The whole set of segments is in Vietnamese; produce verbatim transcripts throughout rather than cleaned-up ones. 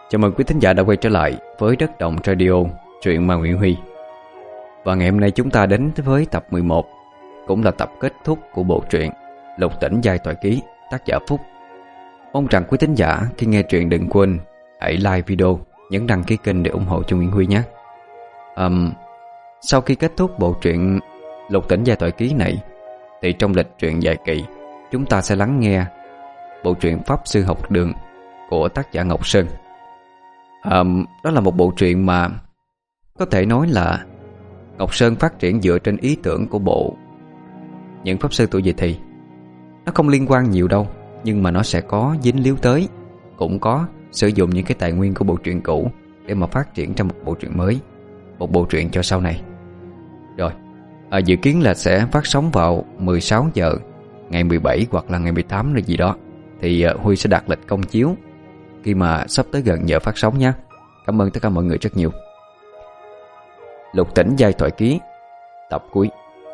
Chào mừng quý thính giả đã quay trở lại với Đất Động Radio, truyện ma Nguyễn Huy. Và ngày hôm nay chúng ta đến với tập mười một, cũng là tập kết thúc của bộ truyện Lục Tỉnh Giai Thoại Ký, tác giả Phúc. Mong rằng quý thính giả khi nghe truyện đừng quên hãy like video, nhấn đăng ký kênh để ủng hộ cho Nguyễn Huy nhé. um, Sau khi kết thúc bộ truyện Lục Tỉnh Giai Thoại Ký này, thì trong lịch truyện dài kỳ chúng ta sẽ lắng nghe bộ truyện Pháp Sư Học Đường của tác giả Ngọc Sơn. À, đó là một bộ truyện mà có thể nói là Ngọc Sơn phát triển dựa trên ý tưởng của bộ Những Pháp Sư Tuổi Dậy Thì. Nó không liên quan nhiều đâu, nhưng mà nó sẽ có dính líu tới, cũng có sử dụng những cái tài nguyên của bộ truyện cũ để mà phát triển trong một bộ truyện mới, một bộ truyện cho sau này. Rồi, à, dự kiến là sẽ phát sóng vào mười sáu giờ ngày mười bảy hoặc là ngày mười tám rồi gì đó. Thì uh, Huy sẽ đặt lịch công chiếu khi mà sắp tới gần giờ phát sóng nha. Cảm ơn tất cả mọi người rất nhiều. Lục Tỉnh Giai Thoại Ký, tập cuối.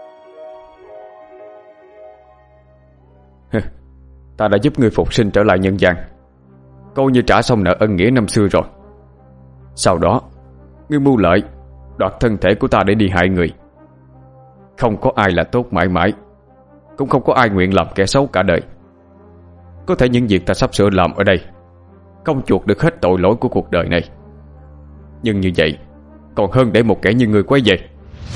Ta đã giúp ngươi phục sinh trở lại nhân gian, coi như trả xong nợ ân nghĩa năm xưa rồi. Sau đó ngươi mưu lợi, đoạt thân thể của ta để đi hại người. Không có ai là tốt mãi mãi, cũng không có ai nguyện làm kẻ xấu cả đời. Có thể những việc ta sắp sửa làm ở đây không chuộc được hết tội lỗi của cuộc đời này, nhưng như vậy còn hơn để một kẻ như ngươi quay về.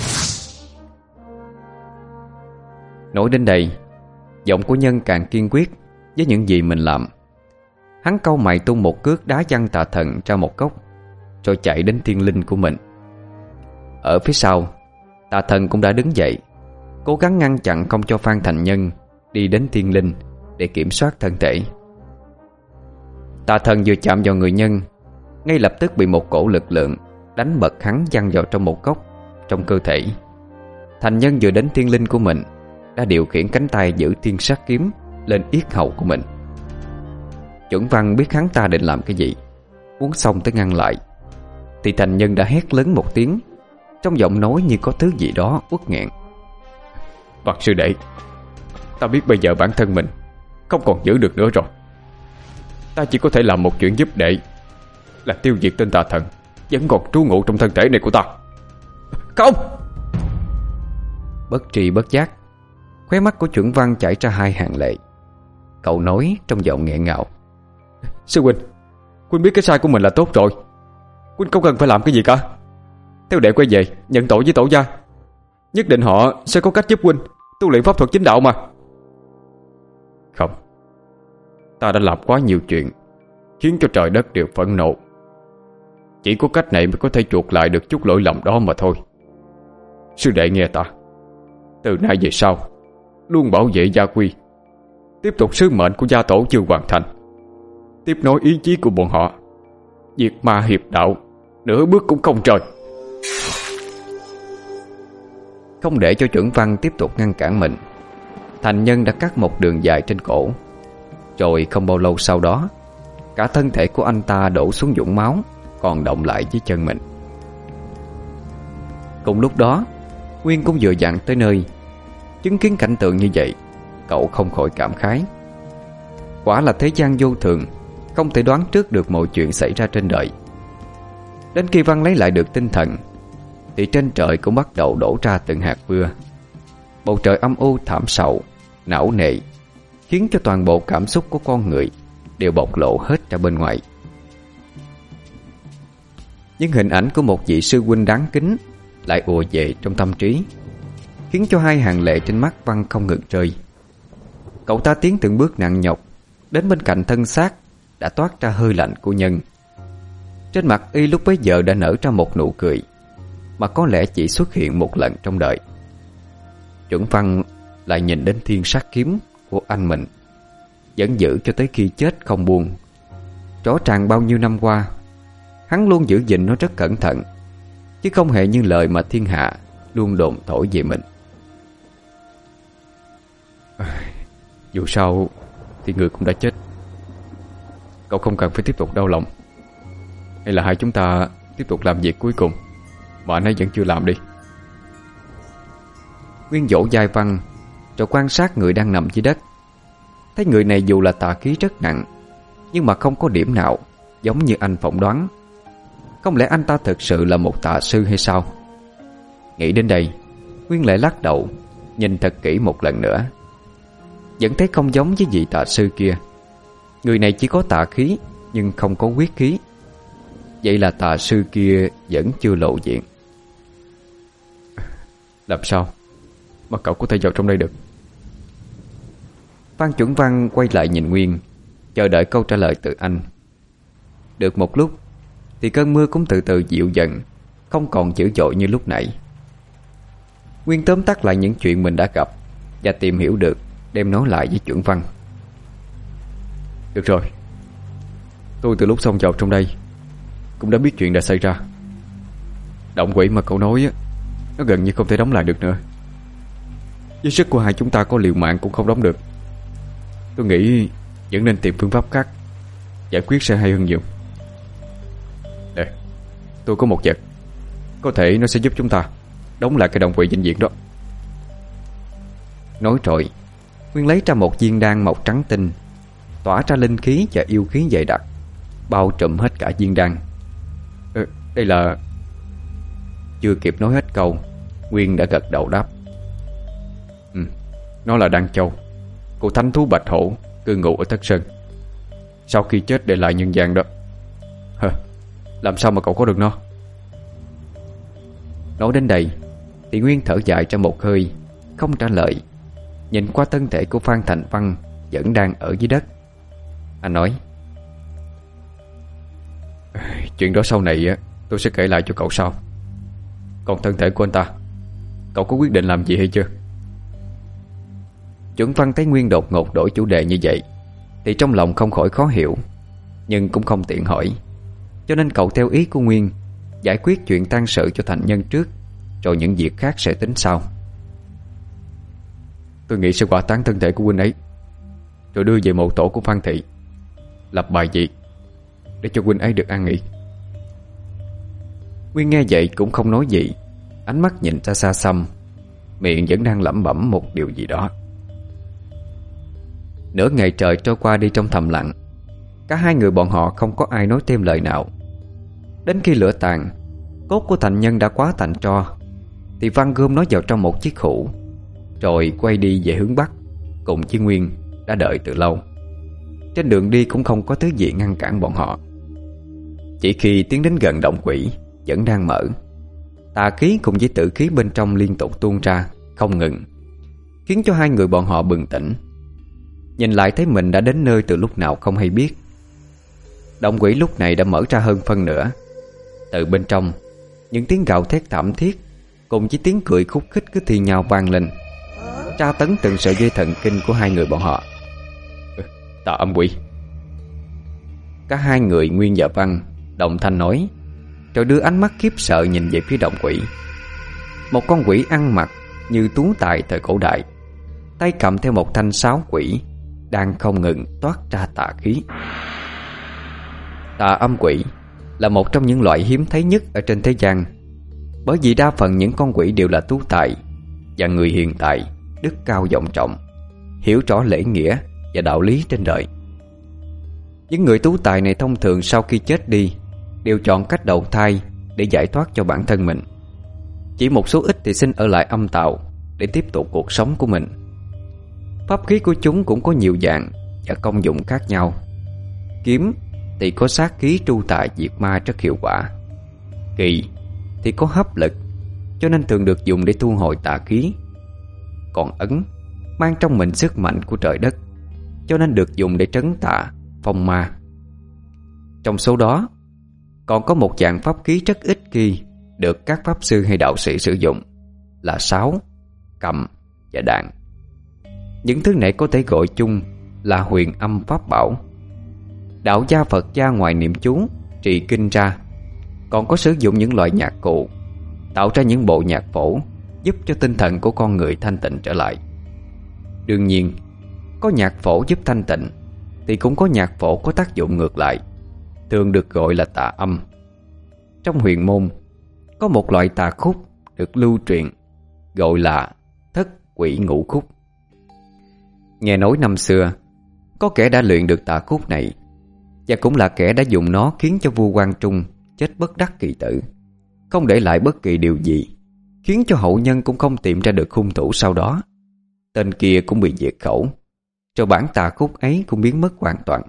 Nói đến đây, giọng của Nhân càng kiên quyết với những gì mình làm. Hắn cau mày tung một cước đá văng Tà Thần ra một góc, rồi chạy đến thiên linh của mình. Ở phía sau, Tà Thần cũng đã đứng dậy, cố gắng ngăn chặn không cho Phan Thành Nhân đi đến thiên linh để kiểm soát thân thể. Tà Thần vừa chạm vào người Nhân, ngay lập tức bị một cổ lực lượng đánh bật hắn văng vào trong một góc trong cơ thể. Thành Nhân vừa đến thiên linh của mình đã điều khiển cánh tay giữ thiên sát kiếm lên yết hầu của mình. Chuẩn Văn biết hắn ta định làm cái gì, muốn xong tới ngăn lại, thì Thành Nhân đã hét lớn một tiếng, trong giọng nói như có thứ gì đó uất nghẹn. Bậc sư đệ, ta biết bây giờ bản thân mình không còn giữ được nữa rồi. Ta chỉ có thể làm một chuyện giúp đệ, là tiêu diệt tên Tà Thần vẫn còn trú ngụ trong thân thể này của ta. Không! Bất tri bất giác, khóe mắt của Chuẩn Văn chảy ra hai hàng lệ. Cậu nói trong giọng nghẹn ngào. Sư huynh, huynh biết cái sai của mình là tốt rồi. Huynh không cần phải làm cái gì cả. Theo đệ quay về nhận tội với tổ gia, nhất định họ sẽ có cách giúp huynh tu luyện pháp thuật chính đạo mà. Không, ta đã làm quá nhiều chuyện khiến cho trời đất đều phẫn nộ. Chỉ có cách này mới có thể chuộc lại được chút lỗi lầm đó mà thôi. Sư đệ nghe ta, từ nay về sau luôn bảo vệ gia quy, tiếp tục sứ mệnh của gia tổ chưa hoàn thành, tiếp nối ý chí của bọn họ, diệt ma hiệp đạo, nửa bước cũng không rời. Không để cho Chuẩn Văn tiếp tục ngăn cản mình, Thành Nhân đã cắt một đường dài trên cổ. Rồi không bao lâu sau đó, cả thân thể của anh ta đổ xuống vũng máu, còn động lại dưới chân mình. Cùng lúc đó, Nguyên cũng vừa dặn tới nơi. Chứng kiến cảnh tượng như vậy, cậu không khỏi cảm khái. Quả là thế gian vô thường, không thể đoán trước được mọi chuyện xảy ra trên đời. Đến khi Văn lấy lại được tinh thần, thì trên trời cũng bắt đầu đổ ra từng hạt mưa. Bầu trời âm u thảm sầu, não nề, khiến cho toàn bộ cảm xúc của con người đều bộc lộ hết ra bên ngoài. Những hình ảnh của một vị sư huynh đáng kính lại ùa về trong tâm trí, khiến cho hai hàng lệ trên mắt Văn không ngừng rơi. Cậu ta tiến từng bước nặng nhọc đến bên cạnh thân xác đã toát ra hơi lạnh của Nhân. Trên mặt y lúc bấy giờ đã nở ra một nụ cười mà có lẽ chỉ xuất hiện một lần trong đời. Chuẩn Văn lại nhìn đến thiên sát kiếm của anh mình, vẫn giữ cho tới khi chết không buông. Rõ ràng bao nhiêu năm qua, hắn luôn giữ gìn nó rất cẩn thận, chứ không hề như lời mà thiên hạ luôn đồn thổi về mình. À, dù sao thì người cũng đã chết, cậu không cần phải tiếp tục đau lòng. Hay là hai chúng ta tiếp tục làm việc cuối cùng mà anh ấy vẫn chưa làm đi. Nguyên vỗ vai Văn, rồi quan sát người đang nằm dưới đất. Thấy người này dù là tà khí rất nặng, nhưng mà không có điểm nào giống như anh phỏng đoán. Không lẽ anh ta thực sự là một tà sư hay sao? Nghĩ đến đây, Nguyên lại lắc đầu, nhìn thật kỹ một lần nữa. Vẫn thấy không giống với vị tà sư kia. Người này chỉ có tà khí nhưng không có quyết khí. Vậy là tà sư kia vẫn chưa lộ diện. Làm sao mà cậu có thể vào trong đây được? Phan Chuẩn Văn quay lại nhìn Nguyên, chờ đợi câu trả lời từ anh. Được một lúc thì cơn mưa cũng từ từ dịu dần, không còn dữ dội như lúc nãy. Nguyên tóm tắt lại những chuyện mình đã gặp và tìm hiểu được, đem nói lại với Chuẩn Văn. Được rồi, tôi từ lúc xông vào trong đây cũng đã biết chuyện đã xảy ra. Động quỷ mà cậu nói á, nó gần như không thể đóng lại được nữa. Với sức của hai chúng ta có liều mạng cũng không đóng được. Tôi nghĩ vẫn nên tìm phương pháp khác, giải quyết sẽ hay hơn nhiều. Nè, tôi có một vật, có thể nó sẽ giúp chúng ta đóng lại cái động quỷ vĩnh viễn đó. Nói rồi, Nguyên lấy ra một viên đan màu trắng tinh, tỏa ra linh khí và yêu khí dày đặc, bao trùm hết cả viên đan. ờ, Đây là... Chưa kịp nói hết câu, Nguyên đã gật đầu đáp. Ừ, nó là đan châu của thánh thú bạch hổ cư ngụ ở Thất Sơn, sau khi chết để lại nhân gian đó. Hờ, làm sao mà cậu có được nó? Nói đến đây thì Nguyên thở dài ra một hơi, không trả lời. Nhìn qua thân thể của Phan Thành Văn vẫn đang ở dưới đất, anh nói: Chuyện đó sau này tôi sẽ kể lại cho cậu sau. Còn thân thể của anh ta, cậu có quyết định làm gì hay chưa? Chuẩn Văn thấy Nguyên đột ngột đổi chủ đề như vậy thì trong lòng không khỏi khó hiểu, nhưng cũng không tiện hỏi, cho nên cậu theo ý của Nguyên, giải quyết chuyện tang sự cho thành nhân trước, rồi những việc khác sẽ tính sau. Tôi nghĩ sẽ hỏa táng thân thể của huynh ấy, rồi đưa về mộ tổ của Phan thị, lập bài vị để cho huynh ấy được an nghỉ. Nguyên nghe vậy cũng không nói gì, ánh mắt nhìn ra xa xăm, miệng vẫn đang lẩm bẩm một điều gì đó. Nửa ngày trời trôi qua đi trong thầm lặng. Cả hai người bọn họ không có ai nói thêm lời nào. Đến khi lửa tàn, cốt của thành nhân đã quá thành tro, thì Văn gom nó vào trong một chiếc hũ, rồi quay đi về hướng Bắc, cùng với Nguyên đã đợi từ lâu. Trên đường đi cũng không có thứ gì ngăn cản bọn họ. Chỉ khi tiến đến gần động quỷ vẫn đang mở, tà khí cùng với tử khí bên trong liên tục tuôn ra không ngừng, khiến cho hai người bọn họ bừng tỉnh. Nhìn lại thấy mình đã đến nơi từ lúc nào không hay biết. Động quỷ lúc này đã mở ra hơn phân nửa. Từ bên trong, những tiếng gào thét thảm thiết cùng với tiếng cười khúc khích cứ thi nhau vang lên, tra tấn từng sợi dây thần kinh của hai người bọn họ. Tà âm quỷ. Cả hai người Nguyên và Văn đồng thanh nói, rồi đưa ánh mắt khiếp sợ nhìn về phía động quỷ. Một con quỷ ăn mặc như tú tài thời cổ đại, tay cầm theo một thanh sáo quỷ, đang không ngừng toát ra tà khí. Tà âm quỷ là một trong những loại hiếm thấy nhất ở trên thế gian, bởi vì đa phần những con quỷ đều là tú tài và người hiền tài, đức cao vọng trọng, hiểu rõ lễ nghĩa và đạo lý trên đời. Những người tú tài này thông thường sau khi chết đi đều chọn cách đầu thai để giải thoát cho bản thân mình. Chỉ một số ít thì xin ở lại âm tào để tiếp tục cuộc sống của mình. Pháp khí của chúng cũng có nhiều dạng và công dụng khác nhau. Kiếm thì có sát khí tru tà diệt ma rất hiệu quả. Kỳ thì có hấp lực, cho nên thường được dùng để thu hồi tà khí. Còn ấn mang trong mình sức mạnh của trời đất, cho nên được dùng để trấn tà, phong ma. Trong số đó còn có một dạng pháp khí rất ít khi được các pháp sư hay đạo sĩ sử dụng, là sáo, cầm và đàn. Những thứ này có thể gọi chung là huyền âm pháp bảo. Đạo gia Phật gia ngoài niệm chú, trì kinh ra, còn có sử dụng những loại nhạc cụ, tạo ra những bộ nhạc phổ giúp cho tinh thần của con người thanh tịnh trở lại. Đương nhiên, có nhạc phổ giúp thanh tịnh thì cũng có nhạc phổ có tác dụng ngược lại, thường được gọi là tà âm. Trong huyền môn có một loại tà khúc được lưu truyền gọi là thất quỷ ngũ khúc. Nghe nói năm xưa có kẻ đã luyện được tà khúc này, và cũng là kẻ đã dùng nó khiến cho vua Quang Trung chết bất đắc kỳ tử, không để lại bất kỳ điều gì, khiến cho hậu nhân cũng không tìm ra được hung thủ sau đó. Tên kia cũng bị diệt khẩu, rồi bản tà khúc ấy cũng biến mất hoàn toàn.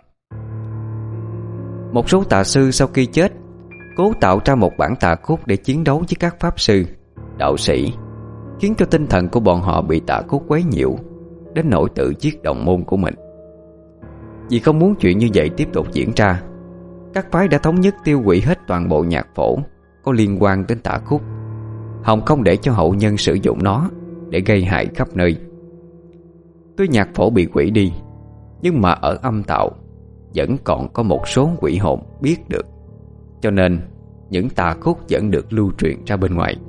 Một số tà sư sau khi chết cố tạo ra một bản tà khúc để chiến đấu với các pháp sư, đạo sĩ, khiến cho tinh thần của bọn họ bị tà khúc quấy nhiễu đến nỗi tự giết đồng môn của mình. Vì không muốn chuyện như vậy tiếp tục diễn ra, các phái đã thống nhất tiêu hủy hết toàn bộ nhạc phổ có liên quan đến tà khúc, hòng không để cho hậu nhân sử dụng nó để gây hại khắp nơi. Tuy nhạc phổ bị hủy đi, nhưng mà ở âm tạo vẫn còn có một số quỷ hồn biết được, cho nên những tà khúc vẫn được lưu truyền ra bên ngoài.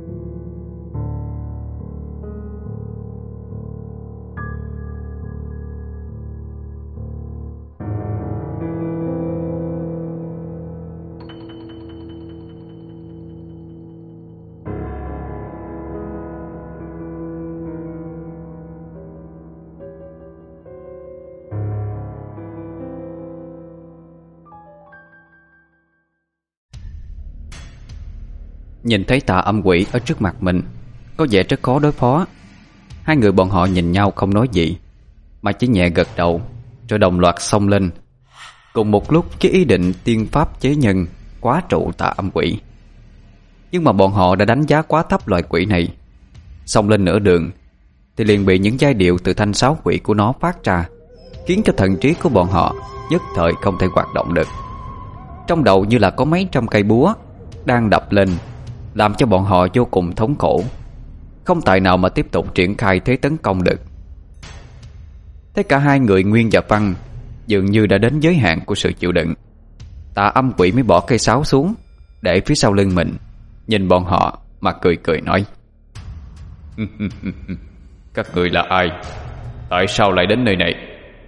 Nhìn thấy tà âm quỷ ở trước mặt mình có vẻ rất khó đối phó. Hai người bọn họ nhìn nhau không nói gì, mà chỉ nhẹ gật đầu, rồi đồng loạt xông lên, cùng một lúc với ý định tiên pháp chế nhân quá trụ tà âm quỷ. Nhưng mà bọn họ đã đánh giá quá thấp loại quỷ này. Xông lên nửa đường thì liền bị những giai điệu từ thanh sáo quỷ của nó phát ra, khiến cho thần trí của bọn họ nhất thời không thể hoạt động được. Trong đầu như là có mấy trăm cây búa đang đập lên, làm cho bọn họ vô cùng thống khổ, không tài nào mà tiếp tục triển khai thế tấn công được. Thế cả hai người Nguyên và Văn dường như đã đến giới hạn của sự chịu đựng. Tà âm quỷ mới bỏ cây sáo xuống để phía sau lưng mình, nhìn bọn họ mà cười cười nói: Các người là ai? Tại sao lại đến nơi này?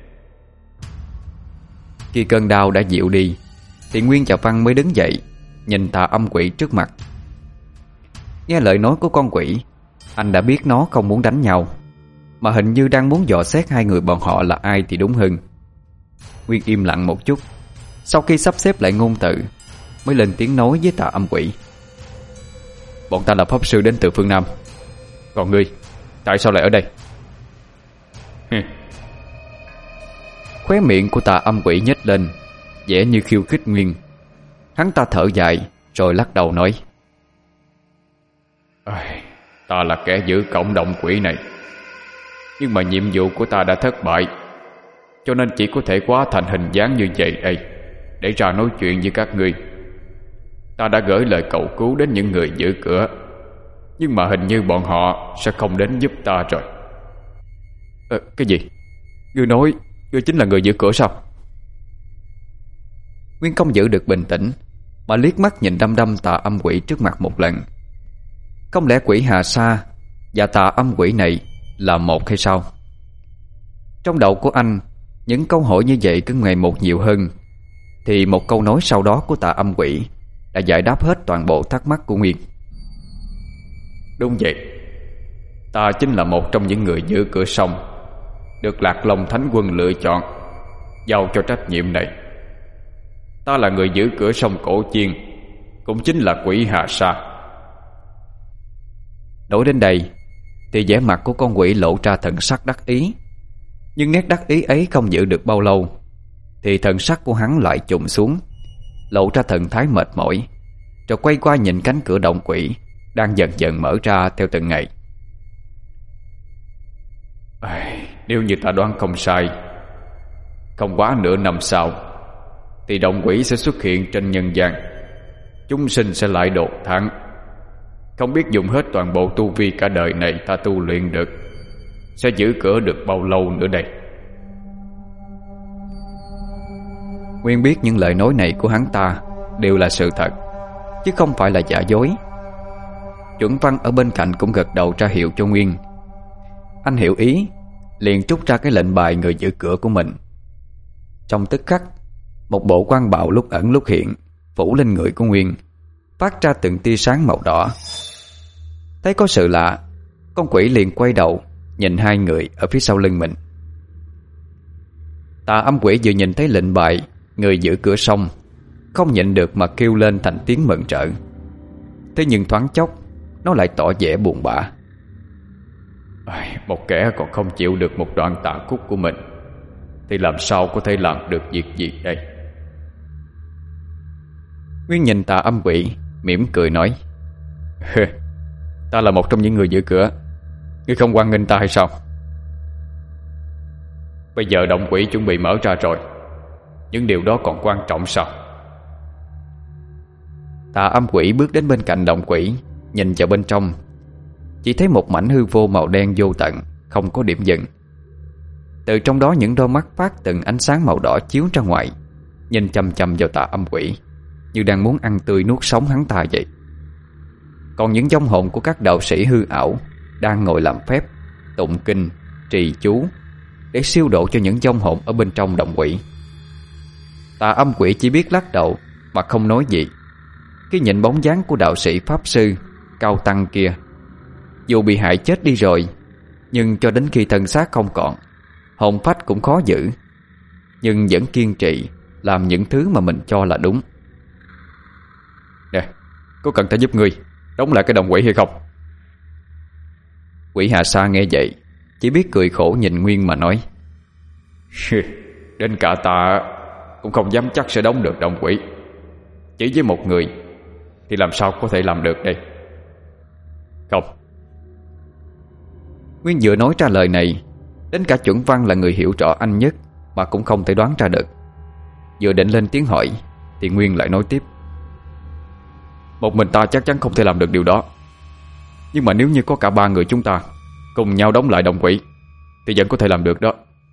Khi cơn đau đã dịu đi thì Nguyên và Văn mới đứng dậy, nhìn tà âm quỷ trước mặt. Nghe lời nói của con quỷ, anh đã biết nó không muốn đánh nhau, mà hình như đang muốn dò xét hai người bọn họ là ai thì đúng hơn. Nguyên im lặng một chút, sau khi sắp xếp lại ngôn từ mới lên tiếng nói với tà âm quỷ: Bọn ta là pháp sư đến từ phương Nam. Còn ngươi, tại sao lại ở đây? Khóe miệng của tà âm quỷ nhếch lên, vẻ như khiêu khích Nguyên. Hắn ta thở dài rồi lắc đầu nói: Ta là kẻ giữ cộng đồng quỷ này, nhưng mà nhiệm vụ của ta đã thất bại, cho nên chỉ có thể hóa thành hình dáng như vậy đây để ra nói chuyện với các ngươi. Ta đã gửi lời cầu cứu đến những người giữ cửa, nhưng mà hình như bọn họ sẽ không đến giúp ta rồi. à, Cái gì? Ngươi nói ngươi chính là người giữ cửa sao? Nguyên không giữ được bình tĩnh, mà liếc mắt nhìn đăm đăm tà âm quỷ trước mặt một lần. Không lẽ quỷ Hà Sa và tà âm quỷ này là một hay sao? Trong đầu của anh, những câu hỏi như vậy cứ ngày một nhiều hơn, thì một câu nói sau đó của tà âm quỷ đã giải đáp hết toàn bộ thắc mắc của Nguyên. Đúng vậy, ta chính là một trong những người giữ cửa sông, được Lạc Long Thánh Quân lựa chọn, giao cho trách nhiệm này. Ta là người giữ cửa sông Cổ Chiên, cũng chính là quỷ Hà Sa. Nói đến đây thì vẻ mặt của con quỷ lộ ra thần sắc đắc ý. Nhưng nét đắc ý ấy không giữ được bao lâu, thì thần sắc của hắn lại trùng xuống, lộ ra thần thái mệt mỏi, rồi quay qua nhìn cánh cửa động quỷ đang dần dần mở ra theo từng ngày. à, Nếu như ta đoán không sai, không quá nửa năm sau thì động quỷ sẽ xuất hiện trên nhân gian. Chúng sinh sẽ lại đột thắng. Không biết dùng hết toàn bộ tu vi cả đời này ta tu luyện được, sẽ giữ cửa được bao lâu nữa đây? Nguyên biết những lời nói này của hắn ta đều là sự thật, chứ không phải là giả dối. Chuẩn Văn ở bên cạnh cũng gật đầu ra hiệu cho Nguyên. Anh hiểu ý, liền trút ra cái lệnh bài người giữ cửa của mình. Trong tức khắc, một bộ quan bào lúc ẩn lúc hiện phủ lên người của Nguyên, phát ra từng tia sáng màu đỏ. Thấy có sự lạ, con quỷ liền quay đầu nhìn hai người ở phía sau lưng mình. Tà âm quỷ vừa nhìn thấy lệnh bài người giữ cửa sông không nhịn được mà kêu lên thành tiếng mừng rỡ. Thế nhưng thoáng chốc nó lại tỏ vẻ buồn bã. Một kẻ còn không chịu được một đoạn tạ khúc của mình thì làm sao có thể làm được việc gì đây? Nguyên nhìn Tà Âm Quỷ, mỉm cười nói: Ta là một trong những người giữ cửa, ngươi không hoan nghênh ta hay sao? Bây giờ động quỷ chuẩn bị mở ra rồi, những điều đó còn quan trọng sao? Tà Âm Quỷ bước đến bên cạnh động quỷ, nhìn vào bên trong. Chỉ thấy một mảnh hư vô màu đen vô tận, không có điểm dừng. Từ trong đó những đôi mắt phát từng ánh sáng màu đỏ chiếu ra ngoài, nhìn chằm chằm vào Tà Âm Quỷ, như đang muốn ăn tươi nuốt sống hắn ta vậy. Còn những vong hồn của các đạo sĩ hư ảo đang ngồi làm phép, tụng kinh, trì chú để siêu độ cho những vong hồn ở bên trong động quỷ. Tà Âm Quỷ chỉ biết lắc đầu mà không nói gì khi nhìn bóng dáng của đạo sĩ pháp sư cao tăng kia. Dù bị hại chết đi rồi, nhưng cho đến khi thân xác không còn, hồn phách cũng khó giữ, nhưng vẫn kiên trì làm những thứ mà mình cho là đúng. Nè, có cần ta giúp ngươi đóng lại cái động quỷ hay không? Quỷ Hà Sa nghe vậy chỉ biết cười khổ nhìn Nguyên mà nói: Đến cả ta cũng không dám chắc sẽ đóng được động quỷ. Chỉ với một người thì làm sao có thể làm được đây? Không. Nguyên vừa nói ra lời này, đến cả Chuẩn Văn là người hiểu rõ anh nhất mà cũng không thể đoán ra được. Vừa định lên tiếng hỏi thì Nguyên lại nói tiếp: Một mình ta chắc chắn không thể làm được điều đó, nhưng mà nếu như có cả ba người chúng ta cùng nhau đóng lại động quỷ thì vẫn có thể làm được đó.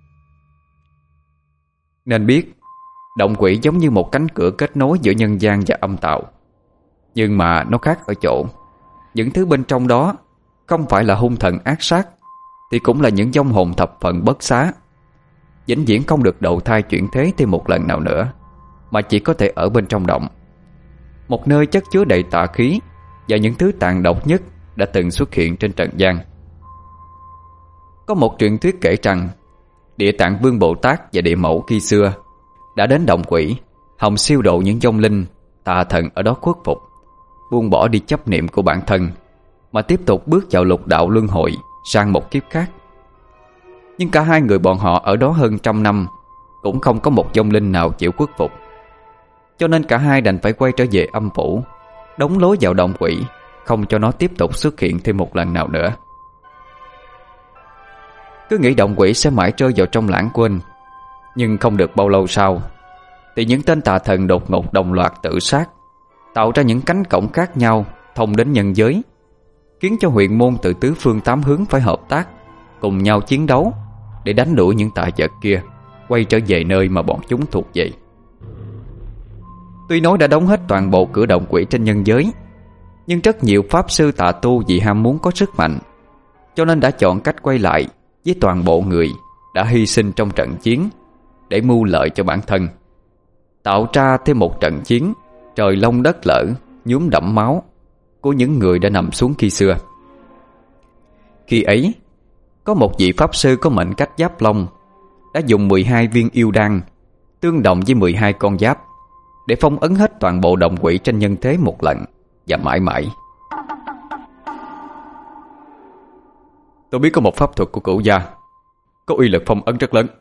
Nên biết động quỷ giống như một cánh cửa kết nối giữa nhân gian và âm tạo. Nhưng mà nó khác ở chỗ, những thứ bên trong đó không phải là hung thần ác sát, thì cũng là những vong hồn thập phần bất xá, vĩnh viễn không được đầu thai chuyển thế thêm một lần nào nữa, mà chỉ có thể ở bên trong động, một nơi chất chứa đầy tà khí và những thứ tàn độc nhất đã từng xuất hiện trên trần gian. Có một truyền thuyết kể rằng Địa Tạng Vương Bồ Tát và Địa Mẫu khi xưa đã đến động quỷ hòng siêu độ những vong linh tà thần ở đó khuất phục, buông bỏ đi chấp niệm của bản thân mà tiếp tục bước vào lục đạo luân hồi sang một kiếp khác. Nhưng cả hai người bọn họ ở đó hơn trăm năm cũng không có một vong linh nào chịu khuất phục, cho nên cả hai đành phải quay trở về âm phủ, đóng lối vào động quỷ, không cho nó tiếp tục xuất hiện thêm một lần nào nữa. Cứ nghĩ động quỷ sẽ mãi rơi vào trong lãng quên, nhưng không được bao lâu sau thì những tên tà thần đột ngột đồng loạt tự sát, tạo ra những cánh cổng khác nhau thông đến nhân giới, khiến cho huyền môn từ tứ phương tám hướng phải hợp tác, cùng nhau chiến đấu để đánh đuổi những tà vật kia quay trở về nơi mà bọn chúng thuộc về. Tuy nói đã đóng hết toàn bộ cửa động quỷ trên nhân giới, nhưng rất nhiều pháp sư tà tu vì ham muốn có sức mạnh, cho nên đã chọn cách quay lại với toàn bộ người đã hy sinh trong trận chiến để mưu lợi cho bản thân, tạo ra thêm một trận chiến trời long đất lở, nhuốm đẫm máu của những người đã nằm xuống khi xưa. Khi ấy, có một vị pháp sư có mệnh cách giáp long đã dùng mười hai viên yêu đan tương đồng với mười hai con giáp để phong ấn hết toàn bộ động quỷ trên nhân thế một lần và mãi mãi. Tôi biết có một pháp thuật của Cửu gia có uy lực phong ấn rất lớn.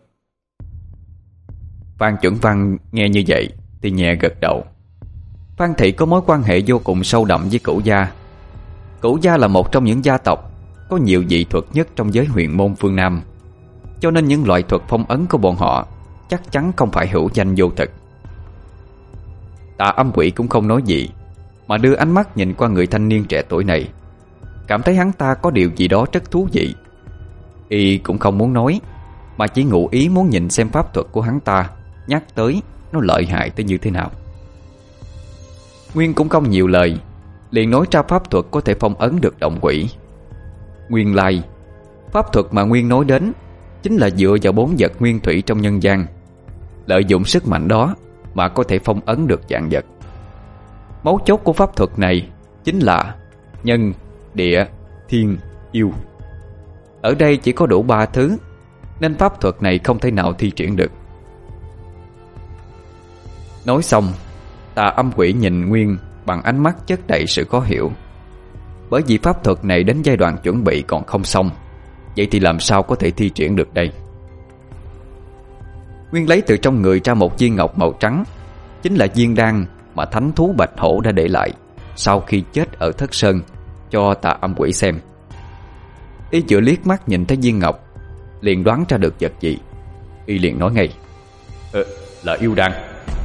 Phan Chuẩn Văn nghe như vậy thì nhẹ gật đầu. Phan thị có mối quan hệ vô cùng sâu đậm với Cửu gia. Cửu gia là một trong những gia tộc có nhiều dị thuật nhất trong giới huyền môn phương Nam, cho nên những loại thuật phong ấn của bọn họ chắc chắn không phải hữu danh vô thực. Tà Âm Quỷ cũng không nói gì, mà đưa ánh mắt nhìn qua người thanh niên trẻ tuổi này, cảm thấy hắn ta có điều gì đó rất thú vị. Y cũng không muốn nói, mà chỉ ngụ ý muốn nhìn xem pháp thuật của hắn ta nhắc tới nó lợi hại tới như thế nào. Nguyên cũng không nhiều lời, liền nói ra pháp thuật có thể phong ấn được động quỷ. Nguyên lai, pháp thuật mà Nguyên nói đến chính là dựa vào bốn vật nguyên thủy trong nhân gian, lợi dụng sức mạnh đó mà có thể phong ấn được vạn vật. Mấu chốt của pháp thuật này chính là nhân, địa, thiên, yêu. Ở đây chỉ có đủ ba thứ, nên pháp thuật này không thể nào thi triển được. Nói xong, Tà Âm Quỷ nhìn Nguyên bằng ánh mắt chất đầy sự khó hiểu. Bởi vì pháp thuật này đến giai đoạn chuẩn bị còn không xong, vậy thì làm sao có thể thi triển được đây? Nguyên lấy từ trong người ra một viên ngọc màu trắng, chính là viên đan mà thánh thú Bạch Hổ đã để lại sau khi chết ở Thất Sơn, cho Tà Âm Quỷ xem. Y vừa liếc mắt nhìn thấy viên ngọc, liền đoán ra được vật gì. Y liền nói ngay: Ờ, là yêu đan.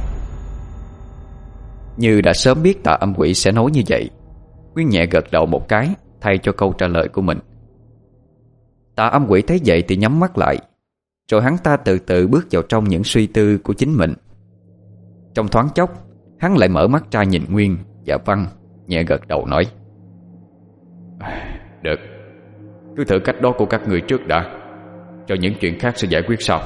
Như đã sớm biết Tà Âm Quỷ sẽ nói như vậy, Nguyên nhẹ gật đầu một cái thay cho câu trả lời của mình. Tà Âm Quỷ thấy vậy thì nhắm mắt lại, rồi hắn ta từ từ bước vào trong những suy tư của chính mình. Trong thoáng chốc, hắn lại mở mắt ra nhìn Nguyên và Văn, nhẹ gật đầu nói: Được, cứ thử cách đó của các người trước đã, cho những chuyện khác sẽ giải quyết sau.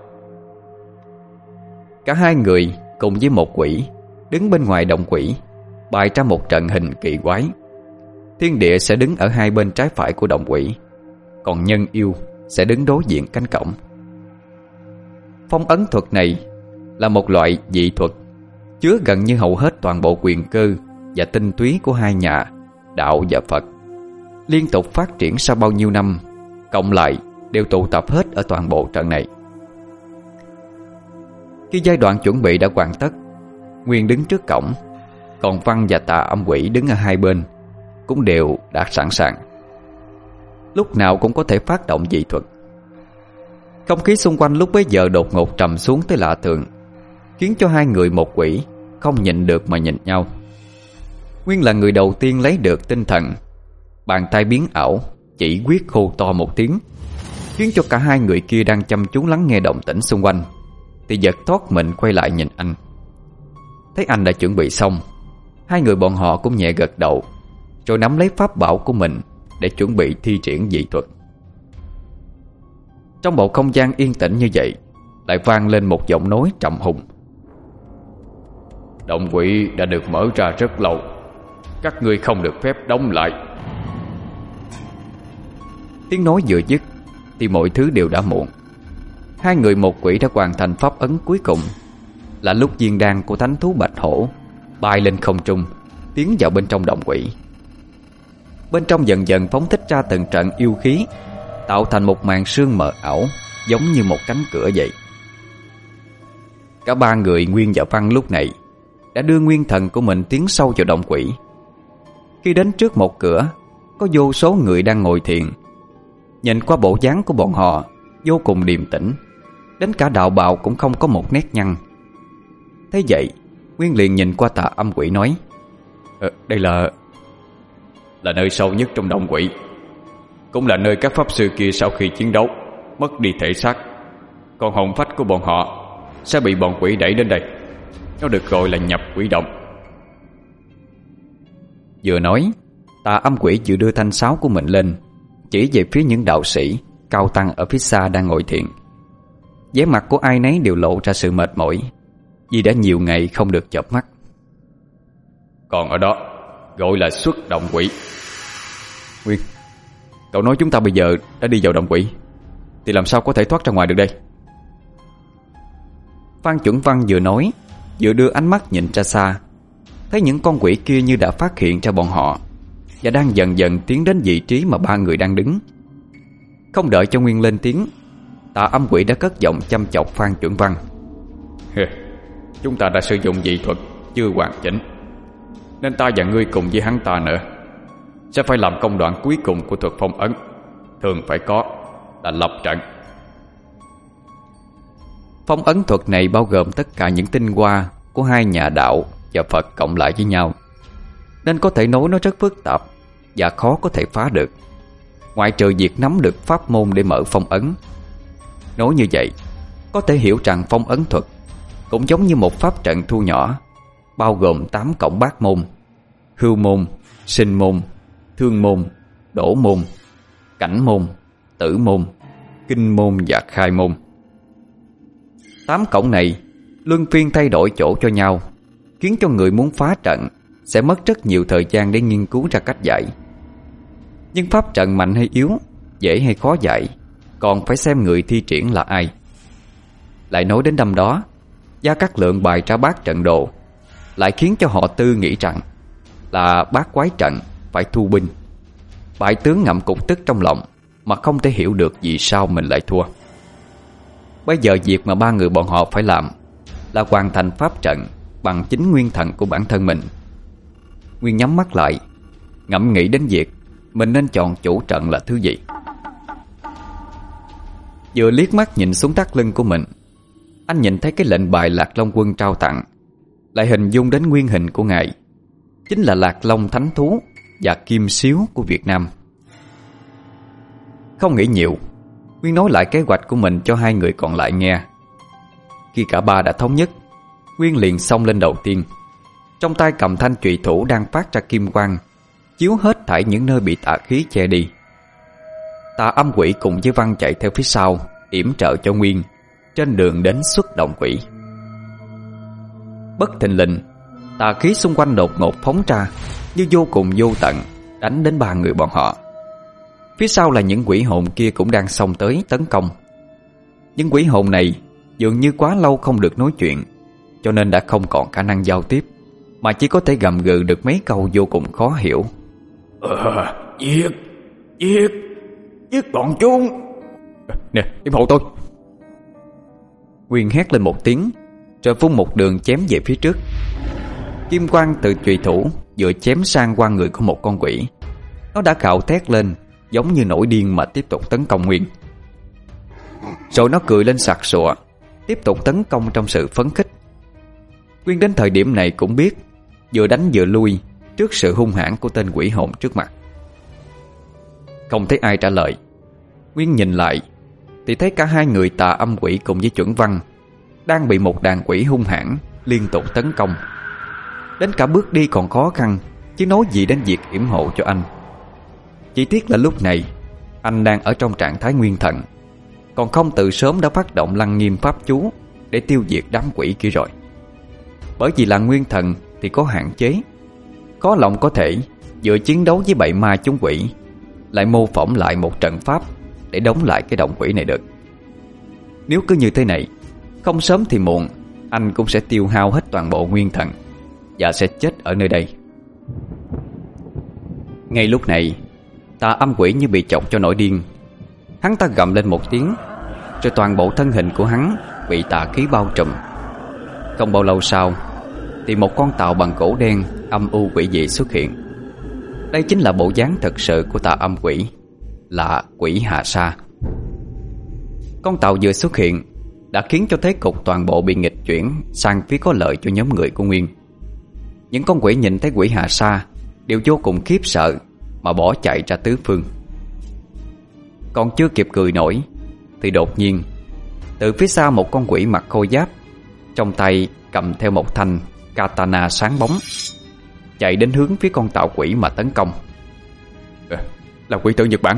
Cả hai người cùng với một quỷ đứng bên ngoài động quỷ, bày ra một trận hình kỳ quái. Thiên địa sẽ đứng ở hai bên trái phải của động quỷ, còn nhân yêu sẽ đứng đối diện cánh cổng. Phong ấn thuật này là một loại dị thuật chứa gần như hầu hết toàn bộ quyền cơ và tinh túy của hai nhà đạo và Phật, liên tục phát triển sau bao nhiêu năm, cộng lại đều tụ tập hết ở toàn bộ trận này. Khi giai đoạn chuẩn bị đã hoàn tất, Nguyên đứng trước cổng, còn Văn và Tà Âm Quỷ đứng ở hai bên cũng đều đã sẵn sàng, lúc nào cũng có thể phát động dị thuật. Không khí xung quanh lúc bấy giờ đột ngột trầm xuống tới lạ thường, khiến cho hai người một quỷ không nhịn được mà nhìn nhau. Nguyên là người đầu tiên lấy được tinh thần, bàn tay biến ảo, chỉ quyết hô to một tiếng, khiến cho cả hai người kia đang chăm chú lắng nghe động tĩnh xung quanh thì giật thoát mình quay lại nhìn anh. Thấy anh đã chuẩn bị xong, hai người bọn họ cũng nhẹ gật đầu, rồi nắm lấy pháp bảo của mình để chuẩn bị thi triển dị thuật. Trong một không gian yên tĩnh như vậy, lại vang lên một giọng nói trầm hùng: Động quỷ đã được mở ra rất lâu, các ngươi không được phép đóng lại. Tiếng nói vừa dứt thì mọi thứ đều đã muộn. Hai người một quỷ đã hoàn thành pháp ấn cuối cùng, là lúc viên đan của thánh thú Bạch Hổ bay lên không trung, tiến vào bên trong động quỷ. Bên trong dần dần phóng thích ra từng trận yêu khí, tạo thành một màn sương mờ ảo, giống như một cánh cửa vậy. Cả ba người Nguyên và Văn lúc này đã đưa nguyên thần của mình tiến sâu vào động quỷ. Khi đến trước một cửa, có vô số người đang ngồi thiền. Nhìn qua bộ dáng của bọn họ vô cùng điềm tĩnh, đến cả đạo bào cũng không có một nét nhăn. Thế vậy, Nguyên liền nhìn qua Tà Âm Quỷ nói: ờ, Đây là... Là nơi sâu nhất trong động quỷ, cũng là nơi các pháp sư kia sau khi chiến đấu mất đi thể xác, còn hồn phách của bọn họ sẽ bị bọn quỷ đẩy đến đây. Nó được gọi là nhập quỷ động. Vừa nói, Tà Âm Quỷ vừa đưa thanh sáo của mình lên, chỉ về phía những đạo sĩ cao tăng ở phía xa đang ngồi thiền. Vẻ mặt của ai nấy đều lộ ra sự mệt mỏi, vì đã nhiều ngày không được chợp mắt. Còn ở đó gọi là xuất động quỷ. Nguyên, cậu nói chúng ta bây giờ đã đi vào động quỷ, thì làm sao có thể thoát ra ngoài được đây? Phan Chuẩn Văn vừa nói, vừa đưa ánh mắt nhìn ra xa, thấy những con quỷ kia như đã phát hiện ra bọn họ và đang dần dần tiến đến vị trí mà ba người đang đứng. Không đợi cho Nguyên lên tiếng, Tà Âm Quỷ đã cất giọng chăm chọc Phan Chuẩn Văn: Chúng ta đã sử dụng dị thuật chưa hoàn chỉnh, nên ta và ngươi cùng với hắn ta nữa sẽ phải làm công đoạn cuối cùng của thuật phong ấn, thường phải có là lập trận. Phong ấn thuật này bao gồm tất cả những tinh hoa của hai nhà đạo và Phật cộng lại với nhau, nên có thể nói nó rất phức tạp và khó có thể phá được, ngoại trừ việc nắm được pháp môn để mở phong ấn. Nói như vậy, có thể hiểu rằng phong ấn thuật cũng giống như một pháp trận thu nhỏ, bao gồm tám cổng bát môn: hưu môn, sinh môn, thương môn, đổ môn, cảnh môn, tử môn, kinh môn và khai môn. Tám cổng này luân phiên thay đổi chỗ cho nhau, khiến cho người muốn phá trận sẽ mất rất nhiều thời gian để nghiên cứu ra cách giải. Nhưng pháp trận mạnh hay yếu, dễ hay khó giải, còn phải xem người thi triển là ai. Lại nói đến năm đó, Gia Cát Lượng bày ra bát trận đồ lại khiến cho họ Tư nghĩ rằng là bát quái trận phải thu binh. Bại tướng ngậm cục tức trong lòng mà không thể hiểu được vì sao mình lại thua. Bây giờ việc mà ba người bọn họ phải làm là hoàn thành pháp trận bằng chính nguyên thần của bản thân mình. Nguyên nhắm mắt lại, ngẫm nghĩ đến việc mình nên chọn chủ trận là thứ gì. Vừa liếc mắt nhìn xuống thắt lưng của mình, anh nhìn thấy cái lệnh bài Lạc Long Quân trao tặng, lại hình dung đến nguyên hình của ngài, chính là Lạc Long Thánh Thú và Kim Xíu của Việt Nam. Không nghĩ nhiều, Nguyên nói lại kế hoạch của mình cho hai người còn lại nghe. Khi cả ba đã thống nhất, Nguyên liền xông lên đầu tiên, trong tay cầm thanh chùy thủ đang phát ra kim quang, chiếu hết thảy những nơi bị tà khí che đi. Tà Âm Quỷ cùng với Văn chạy theo phía sau, yểm trợ cho Nguyên trên đường đến xuất động quỷ. Bất thình lình, tà khí xung quanh đột ngột phóng ra như vô cùng vô tận, đánh đến ba người bọn họ. Phía sau là những quỷ hồn kia cũng đang xông tới tấn công. Những quỷ hồn này dường như quá lâu không được nói chuyện, cho nên đã không còn khả năng giao tiếp, mà chỉ có thể gầm gừ được mấy câu vô cùng khó hiểu. Ờ, giết, giết, giết bọn chúng. Nè, im hộ tôi. Nguyên hét lên một tiếng, rồi phun một đường chém về phía trước. Kim quang từ chùy thủ vừa chém sang qua người của một con quỷ, nó đã cạo thét lên giống như nổi điên mà tiếp tục tấn công Nguyên. Rồi nó cười lên sặc sụa, tiếp tục tấn công trong sự phấn khích. Nguyên đến thời điểm này cũng biết vừa đánh vừa lui trước sự hung hãn của tên quỷ hồn trước mặt. Không thấy ai trả lời, Nguyên nhìn lại thì thấy cả hai người Tà Âm Quỷ cùng với Chuẩn Văn đang bị một đàn quỷ hung hãn liên tục tấn công. Đến cả bước đi còn khó khăn, chứ nói gì đến việc yểm hộ cho anh. Chỉ tiếc là lúc này anh đang ở trong trạng thái nguyên thần, còn không từ sớm đã phát động Lăng Nghiêm pháp chú để tiêu diệt đám quỷ kia rồi. Bởi vì là nguyên thần thì có hạn chế, khó lòng có thể vừa chiến đấu với bầy ma chúng quỷ lại mô phỏng lại một trận pháp để đóng lại cái động quỷ này được. Nếu cứ như thế này, không sớm thì muộn anh cũng sẽ tiêu hao hết toàn bộ nguyên thần và sẽ chết ở nơi đây. Ngay lúc này, Tà Âm Quỷ như bị chọc cho nổi điên. Hắn ta gầm lên một tiếng, rồi toàn bộ thân hình của hắn bị tà khí bao trùm. Không bao lâu sau thì một con tàu bằng gỗ đen âm u quỷ dị xuất hiện. Đây chính là bộ dáng thật sự của Tà Âm Quỷ, là quỷ Hà Sa. Con tàu vừa xuất hiện đã khiến cho thế cục toàn bộ bị nghịch chuyển sang phía có lợi cho nhóm người của Nguyên. Những con quỷ nhìn thấy quỷ Hà Sa đều vô cùng khiếp sợ mà bỏ chạy ra tứ phương. Còn chưa kịp cười nổi thì đột nhiên từ phía sau một con quỷ mặc khôi giáp, trong tay cầm theo một thanh katana sáng bóng, chạy đến hướng phía con tàu quỷ mà tấn công. À, là quỷ tử Nhật Bản.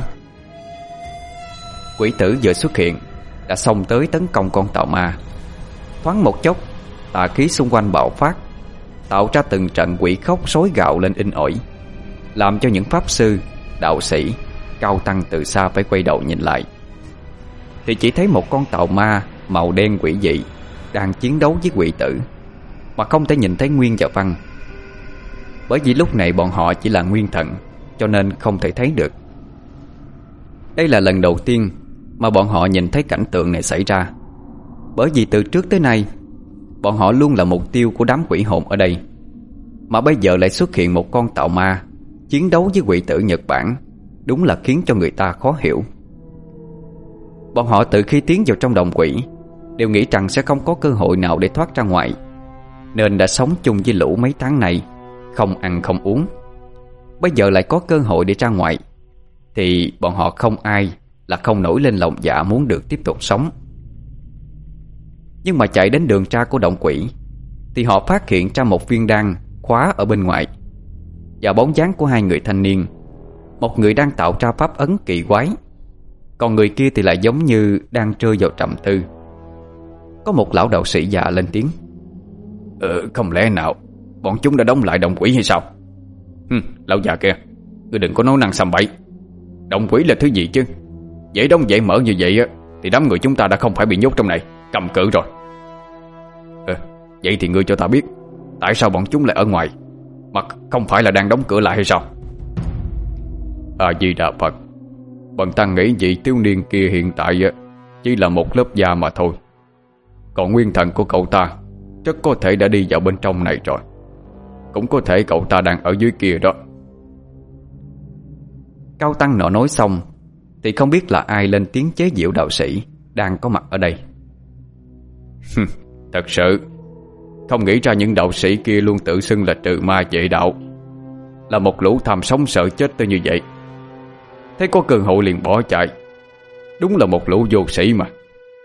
Quỷ tử vừa xuất hiện đã xông tới tấn công con tàu ma. Thoáng một chốc, tà khí xung quanh bạo phát, tạo ra từng trận quỷ khóc sói gạo lên in ỏi, làm cho những pháp sư, đạo sĩ, cao tăng từ xa phải quay đầu nhìn lại. Thì chỉ thấy một con tàu ma màu đen quỷ dị đang chiến đấu với quỷ tử, mà không thể nhìn thấy Nguyên và Văn. Bởi vì lúc này bọn họ chỉ là nguyên thần, cho nên không thể thấy được. Đây là lần đầu tiên mà bọn họ nhìn thấy cảnh tượng này xảy ra. Bởi vì từ trước tới nay bọn họ luôn là mục tiêu của đám quỷ hồn ở đây, mà bây giờ lại xuất hiện một con tàu ma chiến đấu với quỷ tử Nhật Bản, đúng là khiến cho người ta khó hiểu. Bọn họ từ khi tiến vào trong đồng quỷ đều nghĩ rằng sẽ không có cơ hội nào để thoát ra ngoài, nên đã sống chung với lũ mấy tháng này, không ăn không uống. Bây giờ lại có cơ hội để ra ngoài, thì bọn họ không ai là không nổi lên lòng dạ muốn được tiếp tục sống. Nhưng mà chạy đến đường ra của động quỷ thì họ phát hiện ra một viên đan khóa ở bên ngoài, và bóng dáng của hai người thanh niên. Một người đang tạo ra pháp ấn kỳ quái, còn người kia thì lại giống như đang rơi vào trầm tư. Có một lão đạo sĩ già lên tiếng: Ờ, không lẽ nào bọn chúng đã đóng lại động quỷ hay sao? Hừ, lão già kia, ngươi đừng có nói năng sầm bậy. Động quỷ là thứ gì chứ? Dễ đóng dễ mở như vậy á, thì đám người chúng ta đã không phải bị nhốt trong này, cầm cự rồi. Ờ, Vậy thì ngươi cho ta biết, tại sao bọn chúng lại ở ngoài, mà không phải là đang đóng cửa lại hay sao? A-di-đà Phật. Bần tăng nghĩ vị thiếu niên kia hiện tại chỉ là một lớp da mà thôi. Còn nguyên thần của cậu ta rất có thể đã đi vào bên trong này rồi. Cũng có thể cậu ta đang ở dưới kia đó. Cao tăng nọ nói xong thì không biết là ai lên tiếng chế giễu đạo sĩ đang có mặt ở đây. Thật sự không nghĩ ra những đạo sĩ kia luôn tự xưng là trừ ma vệ đạo, là một lũ tham sống sợ chết tới như vậy. Thấy có cơ hội liền bỏ chạy. Đúng là một lũ vô sĩ mà.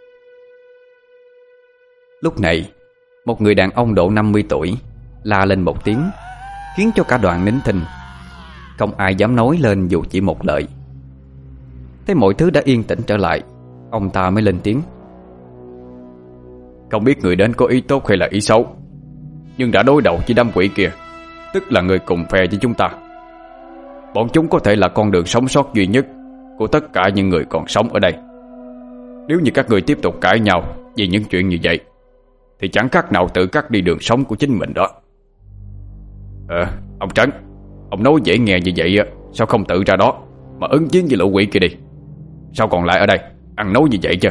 Lúc này, một người đàn ông độ năm mươi tuổi la lên một tiếng, khiến cho cả đoàn nín thinh. Không ai dám nói lên dù chỉ một lời. Thấy mọi thứ đã yên tĩnh trở lại, ông ta mới lên tiếng. Không biết người đến có ý tốt hay là ý xấu, nhưng đã đối đầu với đám quỷ kia, tức là người cùng phe với chúng ta. Bọn chúng có thể là con đường sống sót duy nhất của tất cả những người còn sống ở đây. Nếu như các người tiếp tục cãi nhau vì những chuyện như vậy, thì chẳng khác nào tự cắt đi đường sống của chính mình đó. Ờ, ông Trấn, ông nói dễ nghe như vậy, sao không tự ra đó mà ứng chiến với lũ quỷ kia đi? Sao còn lại ở đây ăn nói như vậy chứ?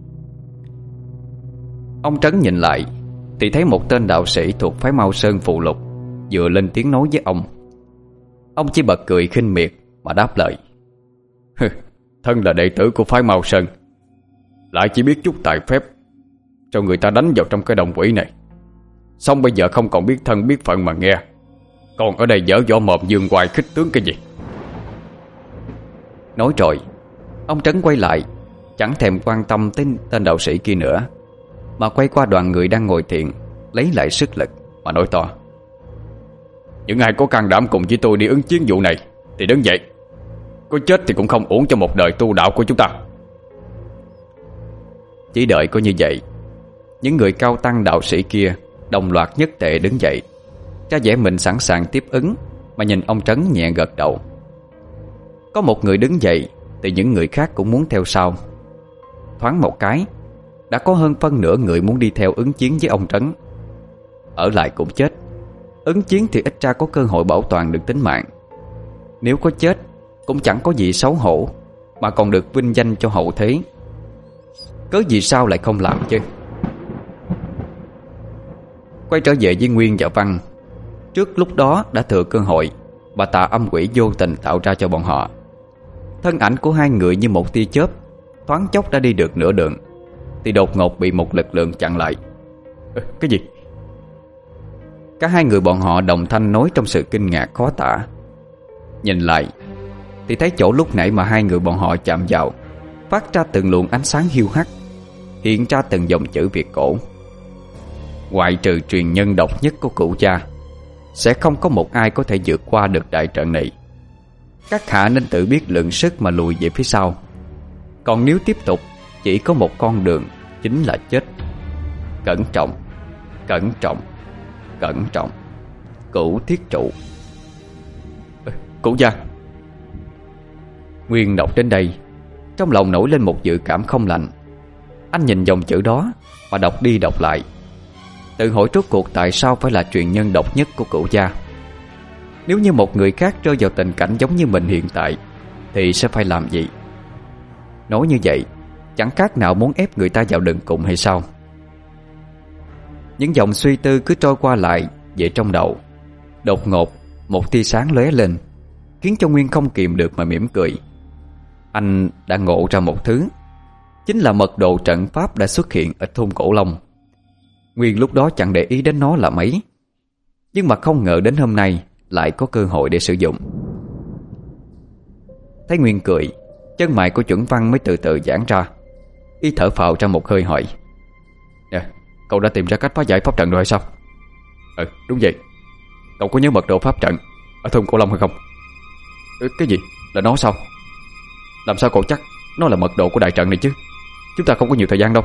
Ông Trấn nhìn lại thì thấy một tên đạo sĩ thuộc phái Mao Sơn Phù Lục vừa lên tiếng nói với ông. Ông chỉ bật cười khinh miệt mà đáp lời. Thân là đệ tử của phái Mao Sơn, lại chỉ biết chút tài phép, cho người ta đánh vào trong cái đồng quỷ này. Xong bây giờ không còn biết thân biết phận mà nghe, còn ở đây dở võ mồm dương hoài khích tướng cái gì? Nói rồi, ông Trấn quay lại, chẳng thèm quan tâm tới tên đạo sĩ kia nữa, mà quay qua đoàn người đang ngồi thiền, lấy lại sức lực mà nói to. Những ai có can đảm cùng với tôi đi ứng chiến vụ này thì đứng dậy. Có chết thì cũng không uổng cho một đời tu đạo của chúng ta. Chỉ đợi có như vậy, những người cao tăng đạo sĩ kia đồng loạt nhất tề đứng dậy, ra vẻ mình sẵn sàng tiếp ứng, mà nhìn ông Trấn nhẹ gật đầu. Có một người đứng dậy thì những người khác cũng muốn theo sau. Thoáng một cái, đã có hơn phân nửa người muốn đi theo ứng chiến với ông Trấn. Ở lại cũng chết, ứng chiến thì ít ra có cơ hội bảo toàn được tính mạng. Nếu có chết cũng chẳng có gì xấu hổ, mà còn được vinh danh cho hậu thế. Cớ gì sao lại không làm chứ? Quay trở về với Nguyên và Văn, trước lúc đó đã thừa cơ hội bà tà âm quỷ vô tình tạo ra cho bọn họ. Thân ảnh của hai người như một tia chớp, thoáng chốc đã đi được nửa đường thì đột ngột bị một lực lượng chặn lại. À, cái gì? Cả hai người bọn họ đồng thanh nói trong sự kinh ngạc khó tả. Nhìn lại thì thấy chỗ lúc nãy mà hai người bọn họ chạm vào phát ra từng luồng ánh sáng hiu hắt, hiện ra từng dòng chữ Việt cổ. Ngoại trừ truyền nhân độc nhất của cụ cha, sẽ không có một ai có thể vượt qua được đại trận này. Các hạ nên tự biết lượng sức mà lùi về phía sau. Còn nếu tiếp tục, chỉ có một con đường, chính là chết. Cẩn trọng, cẩn trọng, cẩn trọng. Cửu thiết trụ. Cụ gia. Nguyên đọc đến đây, trong lòng nổi lên một dự cảm không lành. Anh nhìn dòng chữ đó mà đọc đi đọc lại, tự hỏi rốt cuộc tại sao phải là truyền nhân độc nhất của cụ gia. Nếu như một người khác rơi vào tình cảnh giống như mình hiện tại thì sẽ phải làm gì? Nói như vậy chẳng khác nào muốn ép người ta vào đường cùng hay sao? Những dòng suy tư cứ trôi qua lại về trong đầu. Đột ngột một tia sáng lóe lên, khiến cho Nguyên không kìm được mà mỉm cười. Anh đã ngộ ra một thứ, chính là mật độ trận pháp đã xuất hiện ở thôn Cổ Long. Nguyên lúc đó chẳng để ý đến nó là mấy, nhưng mà không ngờ đến hôm nay lại có cơ hội để sử dụng. Thấy Nguyên cười, chân mày của Chuẩn Văn mới từ từ giãn ra. Y thở phào ra một hơi hỏi: Nè, cậu đã tìm ra cách phá giải pháp trận rồi hay sao? Ừ, đúng vậy. Cậu có nhớ mật độ pháp trận ở thôn Cổ Long hay không? Ừ, cái gì? Là nó sao? Làm sao cậu chắc nó là mật độ của đại trận này chứ? Chúng ta không có nhiều thời gian đâu.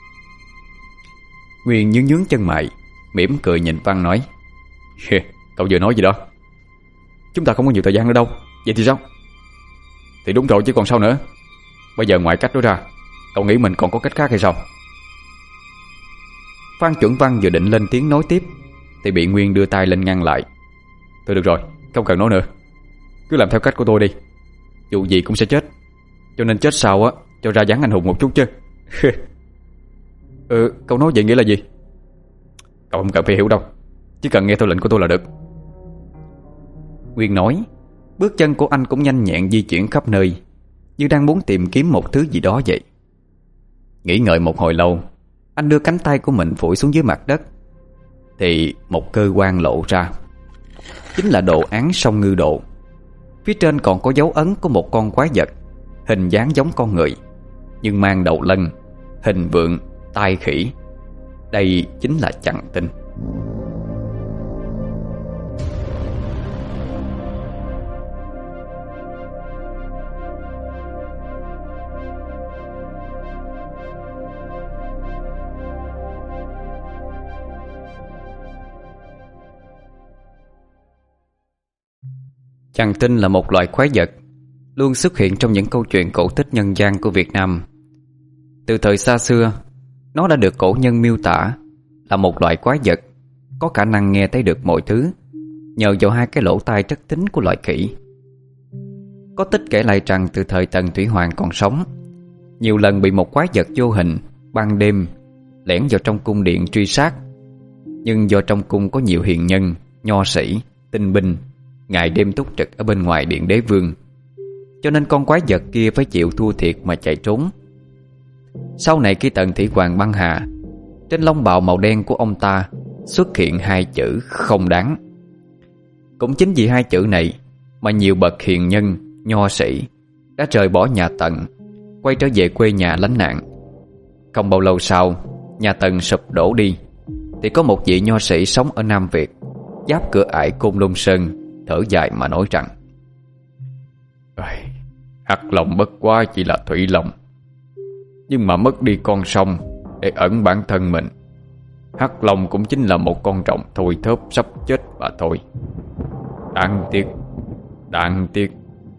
Nguyên nhướng nhướng chân mày, mỉm cười nhìn Văn nói: Cậu vừa nói gì đó? Chúng ta không có nhiều thời gian nữa đâu. Vậy thì sao? Thì đúng rồi chứ còn sao nữa. Bây giờ ngoài cách đó ra, cậu nghĩ mình còn có cách khác hay sao? Phan Chuẩn Văn vừa định lên tiếng nói tiếp thì bị Nguyên đưa tay lên ngăn lại. Thôi được rồi, không cần nói nữa. Cứ làm theo cách của tôi đi. Dù gì cũng sẽ chết, cho nên chết sao á cho ra dáng anh hùng một chút chứ. Ừ, câu nói vậy nghĩa là gì? Cậu không cần phải hiểu đâu, chỉ cần nghe theo lệnh của tôi là được. Nguyên nói. Bước chân của anh cũng nhanh nhẹn di chuyển khắp nơi, như đang muốn tìm kiếm một thứ gì đó vậy. Nghĩ ngợi một hồi lâu, anh đưa cánh tay của mình phủi xuống dưới mặt đất, thì một cơ quan lộ ra. Chính là đồ án song ngư độ. Phía trên còn có dấu ấn của một con quái vật, hình dáng giống con người, nhưng mang đầu lân, hình vượn, tai khỉ. Đây chính là chằn tinh. Chằn tinh là một loại quái vật luôn xuất hiện trong những câu chuyện cổ tích nhân gian của Việt Nam. Từ thời xa xưa, nó đã được cổ nhân miêu tả là một loại quái vật có khả năng nghe thấy được mọi thứ nhờ vào hai cái lỗ tai rất thính của loài khỉ. Có tích kể lại rằng từ thời Tần Thủy Hoàng còn sống, nhiều lần bị một quái vật vô hình ban đêm lẻn vào trong cung điện truy sát. Nhưng do trong cung có nhiều hiền nhân, nho sĩ, tinh binh ngày đêm túc trực ở bên ngoài điện đế vương, cho nên con quái vật kia phải chịu thua thiệt mà chạy trốn. Sau này khi Tần Thủy Hoàng băng hà, trên lông bào màu đen của ông ta xuất hiện hai chữ không đáng. Cũng chính vì hai chữ này mà nhiều bậc hiền nhân, nho sĩ đã rời bỏ nhà Tần, quay trở về quê nhà lánh nạn. Không bao lâu sau, nhà Tần sụp đổ đi, thì có một vị nho sĩ sống ở Nam Việt, giáp cửa ải Côn Lôn Sơn, thở dài mà nói rằng: Hắc Long bất quá chỉ là thủy long, nhưng mà mất đi con sông để ẩn bản thân mình. Hắc Long cũng chính là một con rồng thôi thóp sắp chết mà thôi. Đáng tiếc, đáng tiếc.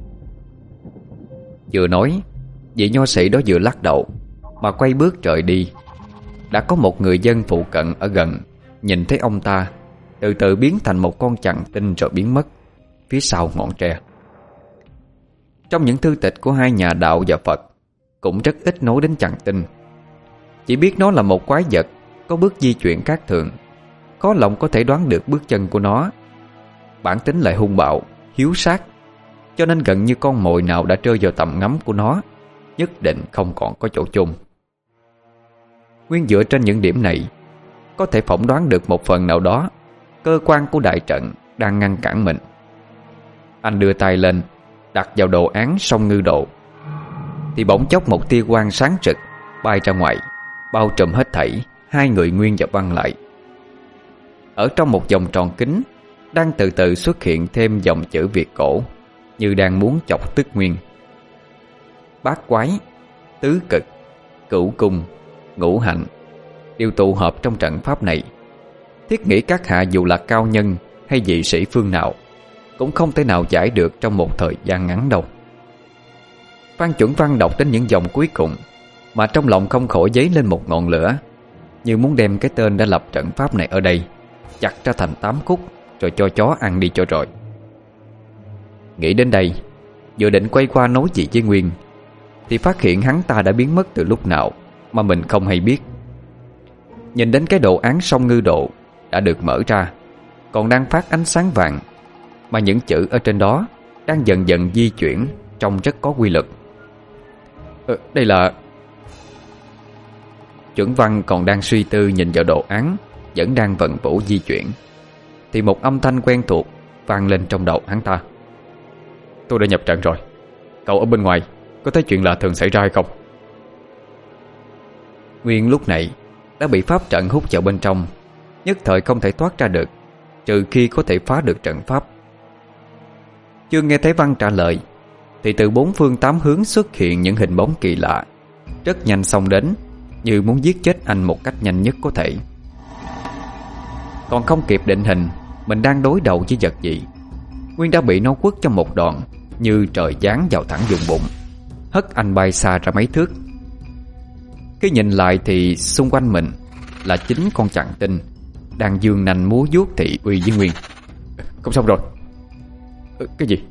Vừa nói, vị nho sĩ đó vừa lắc đầu mà quay bước rời đi. Đã có một người dân phụ cận ở gần nhìn thấy ông ta từ từ biến thành một con chằn tinh rồi biến mất phía sau ngọn tre. Trong những thư tịch của hai nhà đạo và Phật cũng rất ít nói đến chằn tinh, chỉ biết nó là một quái vật có bước di chuyển khác thường, khó lòng có thể đoán được bước chân của nó. Bản tính lại hung bạo, hiếu sát, cho nên gần như con mồi nào đã rơi vào tầm ngắm của nó nhất định không còn có chỗ chôn. Nguyên dựa trên những điểm này, có thể phỏng đoán được một phần nào đó cơ quan của đại trận đang ngăn cản mình. Anh đưa tay lên đặt vào đồ án song ngư độ, thì bỗng chốc một tia quang sáng rực bay ra ngoài, bao trùm hết thảy hai người Nguyên và Văn lại. Ở trong một vòng tròn kính đang từ từ xuất hiện thêm dòng chữ Việt cổ, như đang muốn chọc tức Nguyên. Bát quái, tứ cực, cửu cung, ngũ hành đều tụ hợp trong trận pháp này. Thiết nghĩ các hạ dù là cao nhân hay vị sĩ phương nào cũng không thể nào giải được trong một thời gian ngắn đâu. Phan Chuẩn Văn đọc đến những dòng cuối cùng mà trong lòng không khỏi dấy lên một ngọn lửa, như muốn đem cái tên đã lập trận pháp này ở đây chặt ra thành tám khúc rồi cho chó ăn đi cho rồi. Nghĩ đến đây, vừa định quay qua nói gì với Nguyên thì phát hiện hắn ta đã biến mất từ lúc nào mà mình không hay biết. Nhìn đến cái đồ án song ngư độ đã được mở ra, còn đang phát ánh sáng vàng, mà những chữ ở trên đó đang dần dần di chuyển trông rất có quy luật. Ờ, đây là... Chuẩn Văn còn đang suy tư nhìn vào đồ án vẫn đang vận vũ di chuyển, thì một âm thanh quen thuộc vang lên trong đầu hắn ta: Tôi đã nhập trận rồi. Cậu ở bên ngoài có thấy chuyện lạ thường xảy ra hay không? Nguyên lúc này đã bị pháp trận hút vào bên trong, nhất thời không thể thoát ra được, trừ khi có thể phá được trận pháp. Chưa nghe thấy Văn trả lời thì từ bốn phương tám hướng xuất hiện những hình bóng kỳ lạ, rất nhanh xông đến, như muốn giết chết anh một cách nhanh nhất có thể. Còn không kịp định hình mình đang đối đầu với vật gì, Nguyên đã bị nó quất cho một đòn như trời giáng vào thẳng vùng bụng, hất anh bay xa ra mấy thước. Khi nhìn lại thì xung quanh mình là chính con chằn tinh đang dương nanh múa vuốt thị uy với Nguyên. Không xong rồi. Cái gì?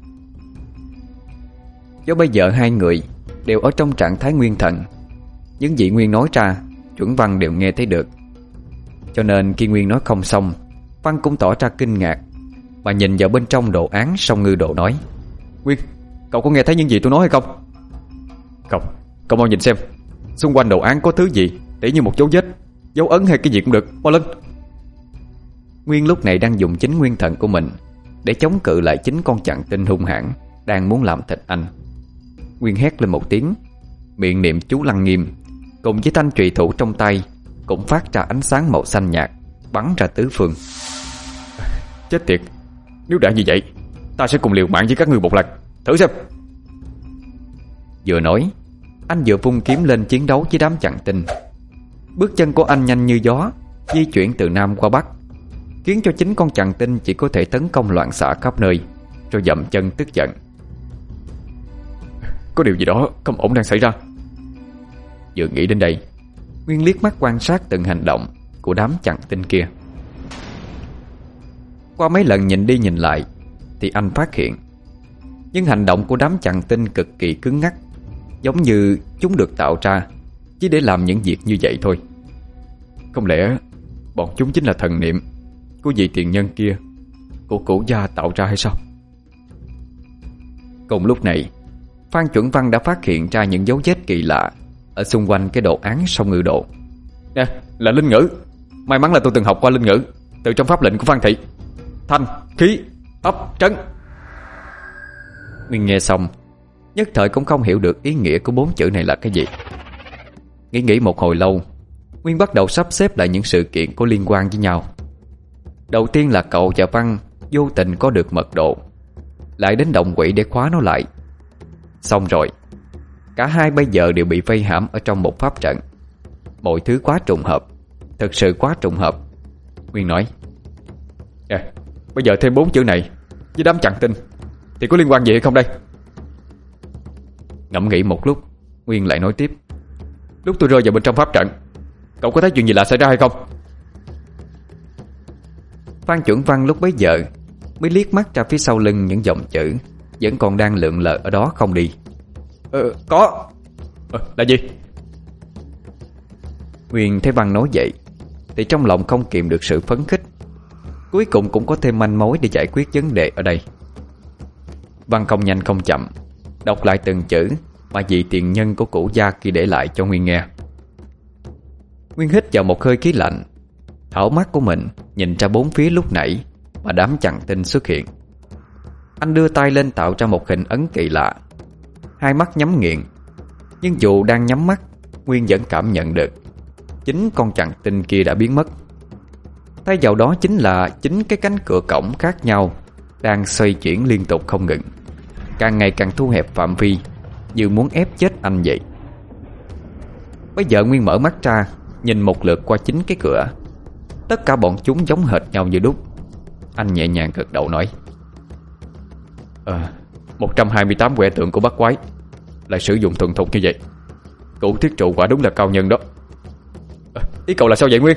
Do bây giờ hai người đều ở trong trạng thái nguyên thần, những gì Nguyên nói ra Chuẩn Văn đều nghe thấy được. Cho nên khi Nguyên nói không xong, Văn cũng tỏ ra kinh ngạc mà nhìn vào bên trong đồ án song ngư đồ nói: Nguyên, cậu có nghe thấy những gì tôi nói hay không? Không, cậu mau nhìn xem xung quanh đồ án có thứ gì để như một dấu vết, dấu ấn hay cái gì cũng được, mau lên. Nguyên lúc này đang dùng chính nguyên thần của mình để chống cự lại chính con chằn tinh hung hãn đang muốn làm thịt anh. Nguyên hét lên một tiếng, miệng niệm chú Lăng Nghiêm, cùng với thanh trùy thủ trong tay cũng phát ra ánh sáng màu xanh nhạt bắn ra tứ phương. Chết tiệt, nếu đã như vậy ta sẽ cùng liều mạng với các ngươi một lần, thử xem. Vừa nói, anh vừa vung kiếm lên chiến đấu với đám chằn tinh. Bước chân của anh nhanh như gió, di chuyển từ nam qua bắc, khiến cho chính con chằn tinh chỉ có thể tấn công loạn xạ khắp nơi, rồi dậm chân tức giận. Có điều gì đó không ổn đang xảy ra. Vừa nghĩ đến đây, Nguyên liếc mắt quan sát từng hành động của đám chằn tinh kia. Qua mấy lần nhìn đi nhìn lại thì anh phát hiện những hành động của đám chằn tinh cực kỳ cứng ngắc, giống như chúng được tạo ra chỉ để làm những việc như vậy thôi. Không lẽ bọn chúng chính là thần niệm của vị tiền nhân kia của cổ gia tạo ra hay sao? Cùng lúc này, Phan Chuẩn Văn đã phát hiện ra những dấu vết kỳ lạ ở xung quanh cái đồ án song ngư độ. Nè, là linh ngữ. May mắn là tôi từng học qua linh ngữ từ trong pháp lệnh của Phan thị: thanh, khí, ấp, trấn. Nguyên nghe xong, nhất thời cũng không hiểu được ý nghĩa của bốn chữ này là cái gì. Nghĩ nghĩ một hồi lâu, Nguyên bắt đầu sắp xếp lại những sự kiện có liên quan với nhau. Đầu tiên là cậu và Văn vô tình có được mật độ, lại đến động quỷ để khóa nó lại. Xong rồi, cả hai bây giờ đều bị vây hãm ở trong một pháp trận. Mọi thứ quá trùng hợp, thực sự quá trùng hợp. Nguyên nói: Nè, bây giờ thêm bốn chữ này với đám chằn tinh thì có liên quan gì hay không đây? Ngẫm nghĩ một lúc, Nguyên lại nói tiếp: Lúc tôi rơi vào bên trong pháp trận, cậu có thấy chuyện gì lạ xảy ra hay không? Phan Chuẩn Văn lúc bấy giờ mới liếc mắt ra phía sau lưng những dòng chữ vẫn còn đang lượn lờ ở đó không đi. Ờ, có. Ờ, là gì? Nguyên thấy Văn nói vậy thì trong lòng không kìm được sự phấn khích. Cuối cùng cũng có thêm manh mối để giải quyết vấn đề ở đây. Văn không nhanh không chậm đọc lại từng chữ mà vị tiền nhân của cụ gia kia để lại cho Nguyên nghe. Nguyên hít vào một hơi khí lạnh, thảo mắt của mình nhìn ra bốn phía lúc nãy mà đám chằn tinh xuất hiện. Anh đưa tay lên tạo ra một hình ấn kỳ lạ. Hai mắt nhắm nghiền, nhưng dù đang nhắm mắt, Nguyên vẫn cảm nhận được chính con chằn tinh kia đã biến mất. Thay vào đó chính là chính cái cánh cửa cổng khác nhau đang xoay chuyển liên tục không ngừng, càng ngày càng thu hẹp phạm vi, như muốn ép chết anh vậy. Bây giờ Nguyên mở mắt ra, nhìn một lượt qua chính cái cửa. Tất cả bọn chúng giống hệt nhau như đúc. Anh nhẹ nhàng gật đầu nói: à, một trăm hai mươi tám quẻ tượng của bát quái lại sử dụng thuần thục như vậy. Cụ thiết trụ quả đúng là cao nhân đó. À, ý cậu là sao vậy Nguyên?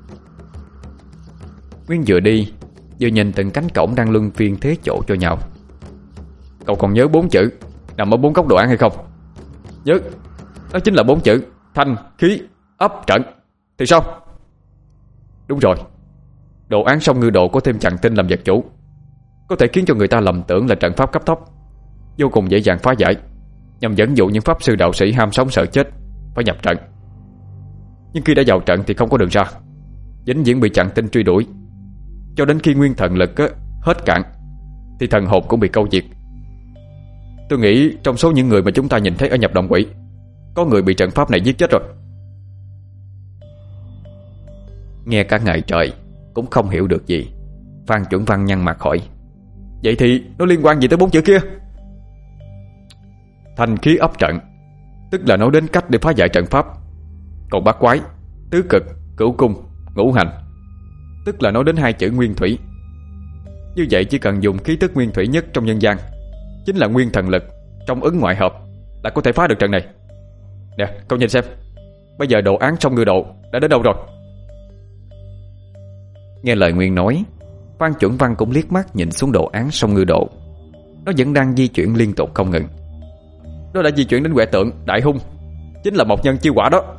Nguyên vừa đi vừa nhìn từng cánh cổng đang luân phiên thế chỗ cho nhau. Cậu còn nhớ bốn chữ nằm ở bốn góc đồ án hay không? Nhớ, đó chính là bốn chữ thanh, khí, ấp, trận. Thì sao? Đúng rồi, đồ án song ngư độ có thêm chằn tinh làm vật chủ, có thể khiến cho người ta lầm tưởng là trận pháp cấp tốc, vô cùng dễ dàng phá giải, nhằm dẫn dụ những pháp sư đạo sĩ ham sống sợ chết phải nhập trận. Nhưng khi đã vào trận thì không có đường ra, vĩnh viễn bị chằn tinh truy đuổi, cho đến khi nguyên thần lực á, hết cạn thì thần hồn cũng bị câu diệt. Tôi nghĩ trong số những người mà chúng ta nhìn thấy ở nhập động quỷ, có người bị trận pháp này giết chết rồi. Nghe cả ngày trời cũng không hiểu được gì, Phan Chuẩn Văn nhăn mặt hỏi: Vậy thì nó liên quan gì tới bốn chữ kia? Thanh khí ấp trận tức là nói đến cách để phá giải trận pháp. Còn bát quái, tứ cực, cửu cung, ngũ hành tức là nói đến hai chữ nguyên thủy. Như vậy chỉ cần dùng khí tức nguyên thủy nhất trong nhân gian, chính là nguyên thần lực trong ứng ngoại hợp, là có thể phá được trận này. Nè, cậu nhìn xem, bây giờ đồ án song ngư độ đã đến đâu rồi? Nghe lời Nguyên nói, Phan Chuẩn Văn cũng liếc mắt nhìn xuống đồ án sông Ngư Độ. Nó vẫn đang di chuyển liên tục không ngừng. Nó đã di chuyển đến quẻ tượng Đại Hung, chính là một nhân chiêu quả đó.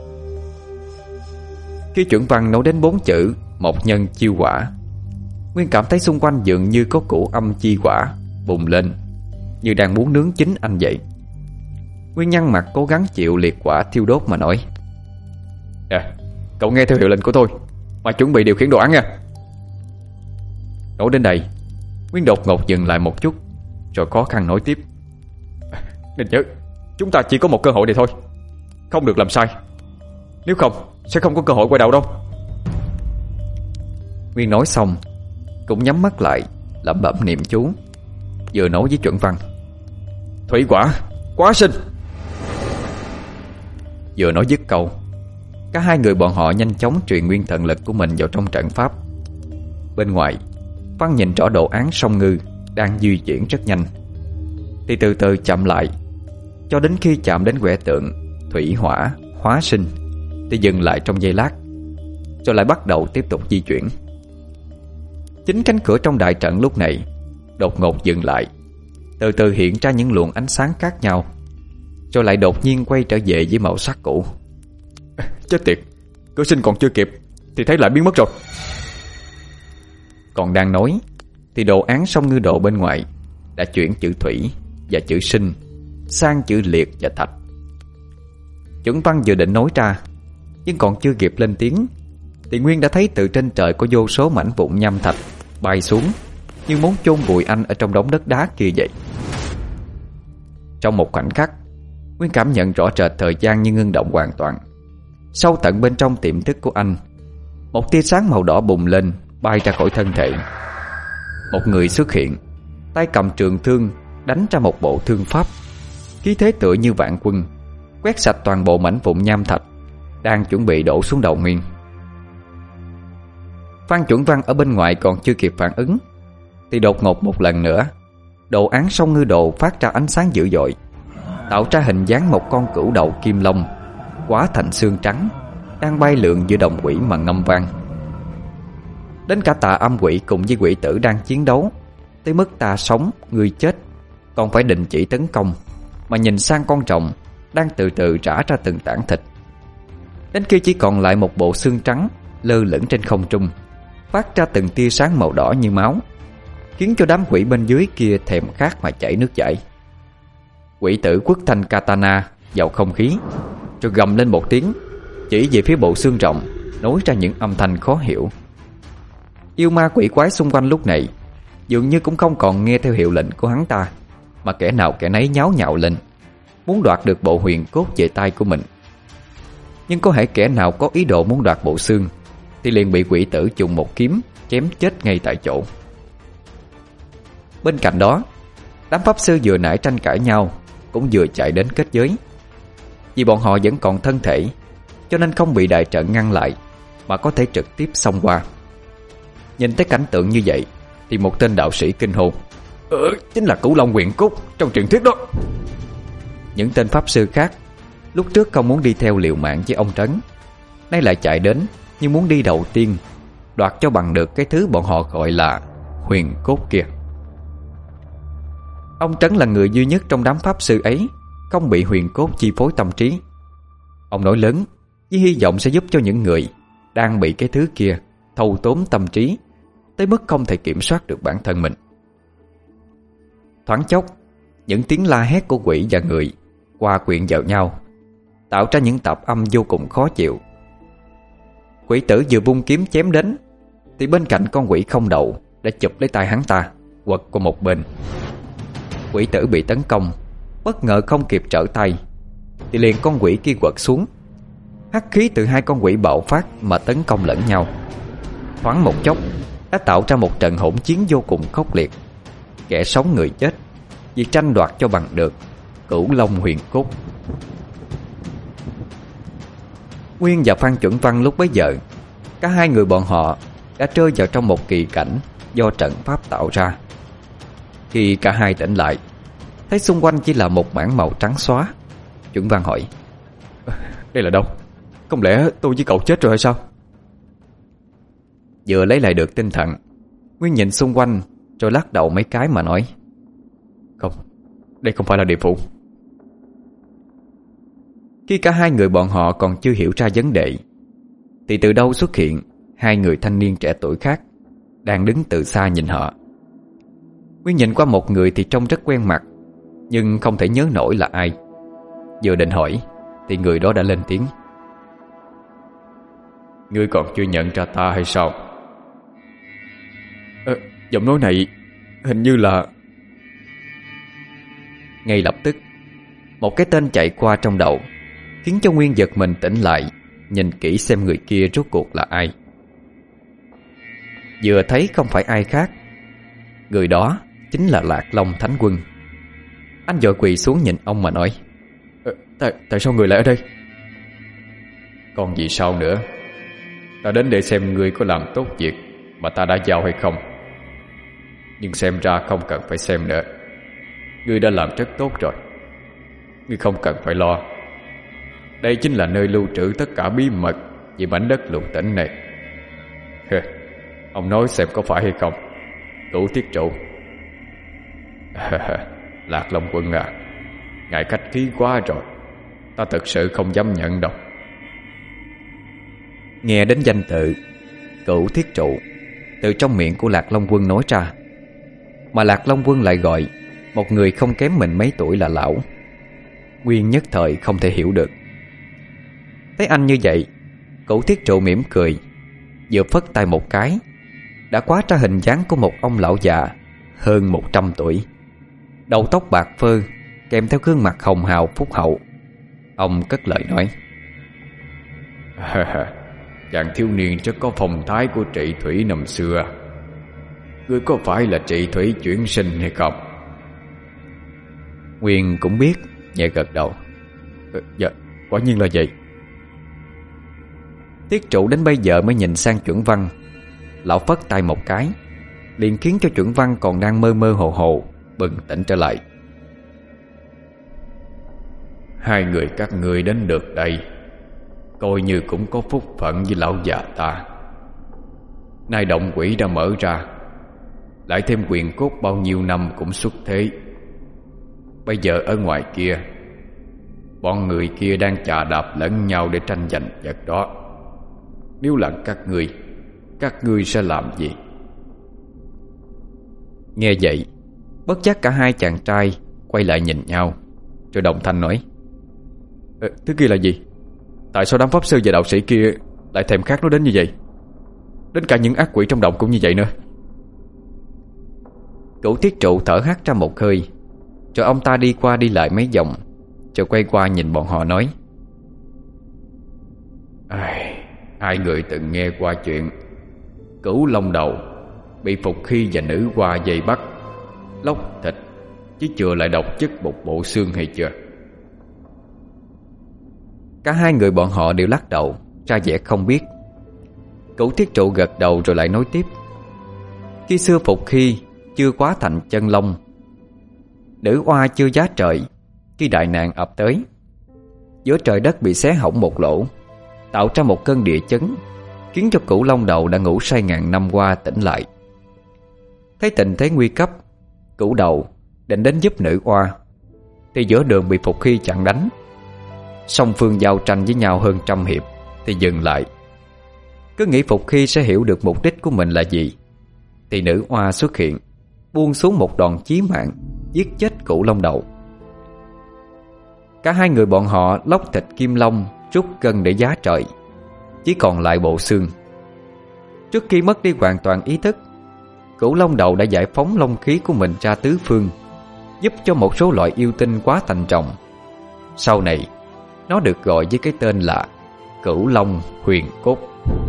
Khi Chuẩn Văn nói đến bốn chữ một nhân chiêu quả, Nguyên cảm thấy xung quanh dường như có củ âm chi quả bùng lên, như đang muốn nướng chín anh vậy. Nguyên nhăn mặt cố gắng chịu liệt quả thiêu đốt mà nói: À, cậu nghe theo hiệu lệnh của tôi mà chuẩn bị điều khiển đồ án nha. Nói đến đây, Nguyên đột ngột dừng lại một chút, rồi khó khăn nói tiếp: Nên nhớ, chúng ta chỉ có một cơ hội này thôi, không được làm sai. Nếu không, sẽ không có cơ hội quay đầu đâu. Nguyên nói xong cũng nhắm mắt lại, lẩm bẩm niệm chú, vừa nói với Chuẩn Văn: Thủy quả, quá sinh. Vừa nói dứt câu, cả hai người bọn họ nhanh chóng truyền nguyên thần lực của mình vào trong trận pháp. Bên ngoài, Văn nhìn rõ đồ án sông Ngư đang di chuyển rất nhanh, thì từ từ chậm lại, cho đến khi chạm đến quẻ tượng thủy hỏa hóa sinh thì dừng lại trong giây lát, rồi lại bắt đầu tiếp tục di chuyển. Chính cánh cửa trong đại trận lúc này đột ngột dừng lại, từ từ hiện ra những luồng ánh sáng khác nhau, rồi lại đột nhiên quay trở về với màu sắc cũ. Chết tiệt, cửa sinh còn chưa kịp thì thấy lại biến mất rồi. Còn đang nói thì đồ án sông Ngư Độ bên ngoài đã chuyển chữ thủy và chữ sinh sang chữ liệt và thạch. Chuẩn Văn vừa định nói ra, nhưng còn chưa kịp lên tiếng thì Nguyên đã thấy từ trên trời có vô số mảnh vụn nham thạch bay xuống, như muốn chôn vùi anh ở trong đống đất đá kia vậy. Trong một khoảnh khắc, Nguyên cảm nhận rõ rệt thời gian như ngưng động hoàn toàn. Sâu tận bên trong tiềm thức của anh, một tia sáng màu đỏ bùng lên, bay ra khỏi thân thể. Một người xuất hiện, tay cầm trường thương đánh ra một bộ thương pháp, khí thế tựa như vạn quân, quét sạch toàn bộ mảnh vụn nham thạch đang chuẩn bị đổ xuống đầu Nguyên. Phan Chuẩn Văn ở bên ngoài còn chưa kịp phản ứng thì đột ngột một lần nữa, đồ án sông Ngư Độ phát ra ánh sáng dữ dội, tạo ra hình dáng một con cửu đầu kim long hóa thành xương trắng đang bay lượn giữa đồng quỷ mà ngâm vang. Đến cả Tà Âm Quỷ cùng với quỷ tử đang chiến đấu, tới mức ta sống người chết còn phải đình chỉ tấn công, mà nhìn sang con rồng đang từ từ rã ra từng tảng thịt, đến khi chỉ còn lại một bộ xương trắng lơ lửng trên không trung, phát ra từng tia sáng màu đỏ như máu, khiến cho đám quỷ bên dưới kia thèm khát mà chảy nước chảy. Quỷ tử quất thanh katana vào không khí, rồi gầm lên một tiếng, chỉ về phía bộ xương rồng, nói ra những âm thanh khó hiểu. Yêu ma quỷ quái xung quanh lúc này dường như cũng không còn nghe theo hiệu lệnh của hắn ta, mà kẻ nào kẻ nấy nháo nhào lên, muốn đoạt được bộ huyền cốt về tay của mình. Nhưng có hễ kẻ nào có ý đồ muốn đoạt bộ xương thì liền bị quỷ tử dùng một kiếm chém chết ngay tại chỗ. Bên cạnh đó, đám pháp sư vừa nãy tranh cãi nhau cũng vừa chạy đến kết giới. Vì bọn họ vẫn còn thân thể, cho nên không bị đại trận ngăn lại, mà có thể trực tiếp xông qua. Nhìn thấy cảnh tượng như vậy thì một tên đạo sĩ kinh hô: Ờ, chính là Cửu Long huyền cốt trong truyền thuyết đó. Những tên pháp sư khác lúc trước không muốn đi theo liều mạng với ông Trấn, nay lại chạy đến như muốn đi đầu tiên, đoạt cho bằng được cái thứ bọn họ gọi là huyền cốt kia. Ông Trấn là người duy nhất trong đám pháp sư ấy không bị huyền cốt chi phối tâm trí. Ông nói lớn với hy vọng sẽ giúp cho những người đang bị cái thứ kia thâu tóm tâm trí tới mức không thể kiểm soát được bản thân mình. Thoáng chốc, những tiếng la hét của quỷ và người hòa quyện vào nhau, tạo ra những tạp âm vô cùng khó chịu. Quỷ tử vừa vung kiếm chém đến thì bên cạnh con quỷ không đầu đã chụp lấy tay hắn ta, quật qua một bên. Quỷ tử bị tấn công, bất ngờ không kịp trở tay thì liền con quỷ kia quật xuống. Hắc khí từ hai con quỷ bạo phát mà tấn công lẫn nhau, thoáng một chốc đã tạo ra một trận hỗn chiến vô cùng khốc liệt. Kẻ sống người chết vì tranh đoạt cho bằng được Cửu Long huyền cốt. Nguyên và Phan Chuẩn Văn lúc bấy giờ, cả hai người bọn họ đã rơi vào trong một kỳ cảnh do trận pháp tạo ra. Khi cả hai tỉnh lại, thấy xung quanh chỉ là một mảng màu trắng xóa. Chuẩn Văn hỏi: Đây là đâu? Không lẽ tôi với cậu chết rồi hay sao? Vừa lấy lại được tinh thần, Nguyên nhìn xung quanh rồi lắc đầu mấy cái mà nói: "Không, đây không phải là địa phủ." Khi cả hai người bọn họ còn chưa hiểu ra vấn đề, thì từ đâu xuất hiện hai người thanh niên trẻ tuổi khác, đang đứng từ xa nhìn họ. Nguyên nhìn qua một người thì trông rất quen mặt, nhưng không thể nhớ nổi là ai. Vừa định hỏi thì người đó đã lên tiếng: "Ngươi còn chưa nhận ra ta hay sao?" Ờ, giọng nói này hình như là... Ngay lập tức, một cái tên chạy qua trong đầu, khiến cho Nguyên giật mình tỉnh lại, nhìn kỹ xem người kia rốt cuộc là ai. Vừa thấy không phải ai khác, người đó chính là Lạc Long Thánh Quân. Anh vội quỳ xuống nhìn ông mà nói: ờ, tại, tại sao người lại ở đây? Còn gì sao nữa? Ta đến để xem ngươi có làm tốt việc mà ta đã giao hay không. Nhưng xem ra không cần phải xem nữa. Ngươi đã làm rất tốt rồi. Ngươi không cần phải lo. Đây chính là nơi lưu trữ tất cả bí mật về mảnh đất Lục Tỉnh này. Ông nói xem có phải hay không, Cửu Thiết Trụ. Lạc Long Quân à, ngài khách khí quá rồi. Ta thật sự không dám nhận đâu. Nghe đến danh tự Cửu Thiết Trụ từ trong miệng của Lạc Long Quân nói ra, mà Lạc Long Quân lại gọi một người không kém mình mấy tuổi là lão, Nguyên nhất thời không thể hiểu được. Thấy anh như vậy, Cửu Thiết Trụ mỉm cười, vừa phất tay một cái, đã quá ra hình dáng của một ông lão già hơn một trăm tuổi, đầu tóc bạc phơ, kèm theo gương mặt hồng hào phúc hậu. Ông cất lời nói: chàng thiếu niên rất có phong thái của Trị Thủy năm xưa. Ngươi có phải là Trị Thủy chuyển sinh hay không? Nguyên cũng biết, nhẹ gật đầu: ờ, Dạ, quả nhiên là vậy. Thiết Trụ đến bây giờ mới nhìn sang Chuẩn Văn. Lão phất tay một cái, liền khiến cho Chuẩn Văn còn đang mơ mơ hồ hồ bừng tỉnh trở lại. Hai người các ngươi đến được đây, coi như cũng có phúc phận với lão già ta. Nay động quỷ đã mở ra, lại thêm quyền cốt bao nhiêu năm cũng xuất thế. Bây giờ ở ngoài kia, bọn người kia đang chà đạp lẫn nhau để tranh giành vật đó. Nếu là các ngươi, các ngươi sẽ làm gì? Nghe vậy, bất giác cả hai chàng trai quay lại nhìn nhau, rồi đồng thanh nói: ờ, Thứ kia là gì? Tại sao đám pháp sư và đạo sĩ kia lại thèm khát nó đến như vậy? Đến cả những ác quỷ trong động cũng như vậy nữa. Cửu Thiết Trụ thở hắt ra một hơi, rồi ông ta đi qua đi lại mấy vòng, rồi quay qua nhìn bọn họ nói: Ai, hai người từng nghe qua chuyện Cửu Long Đầu bị Phục Khi và nữ hoa dây bắt, lóc thịt, chứ chưa lại độc chất một bộ xương hay chưa? Cả hai người bọn họ đều lắc đầu, ra vẻ không biết. Cửu Thiết Trụ gật đầu rồi lại nói tiếp: Khi xưa Phục Khi chưa quá thành chân long, nữ oa chưa giá trời, khi đại nạn ập tới, giữa trời đất bị xé hỏng một lỗ, tạo ra một cơn địa chấn, khiến cho Cửu Long Đầu đã ngủ say ngàn năm qua tỉnh lại. Thấy tình thế nguy cấp, Cửu Đầu định đến giúp nữ oa, thì giữa đường bị Phục Khi chặn đánh. Song phương giao tranh với nhau hơn trăm hiệp thì dừng lại. Cứ nghĩ Phục Khi sẽ hiểu được mục đích của mình là gì, thì nữ oa xuất hiện, buông xuống một đòn chí mạng, giết chết Cửu Long Đầu. Cả hai người bọn họ lóc thịt kim long, rút gân để giá trời, chỉ còn lại bộ xương. Trước khi mất đi hoàn toàn ý thức, Cửu Long Đầu đã giải phóng long khí của mình ra tứ phương, giúp cho một số loại yêu tinh quá thành trọng. Sau này nó được gọi với cái tên là Cửu Long Huyền Cốt.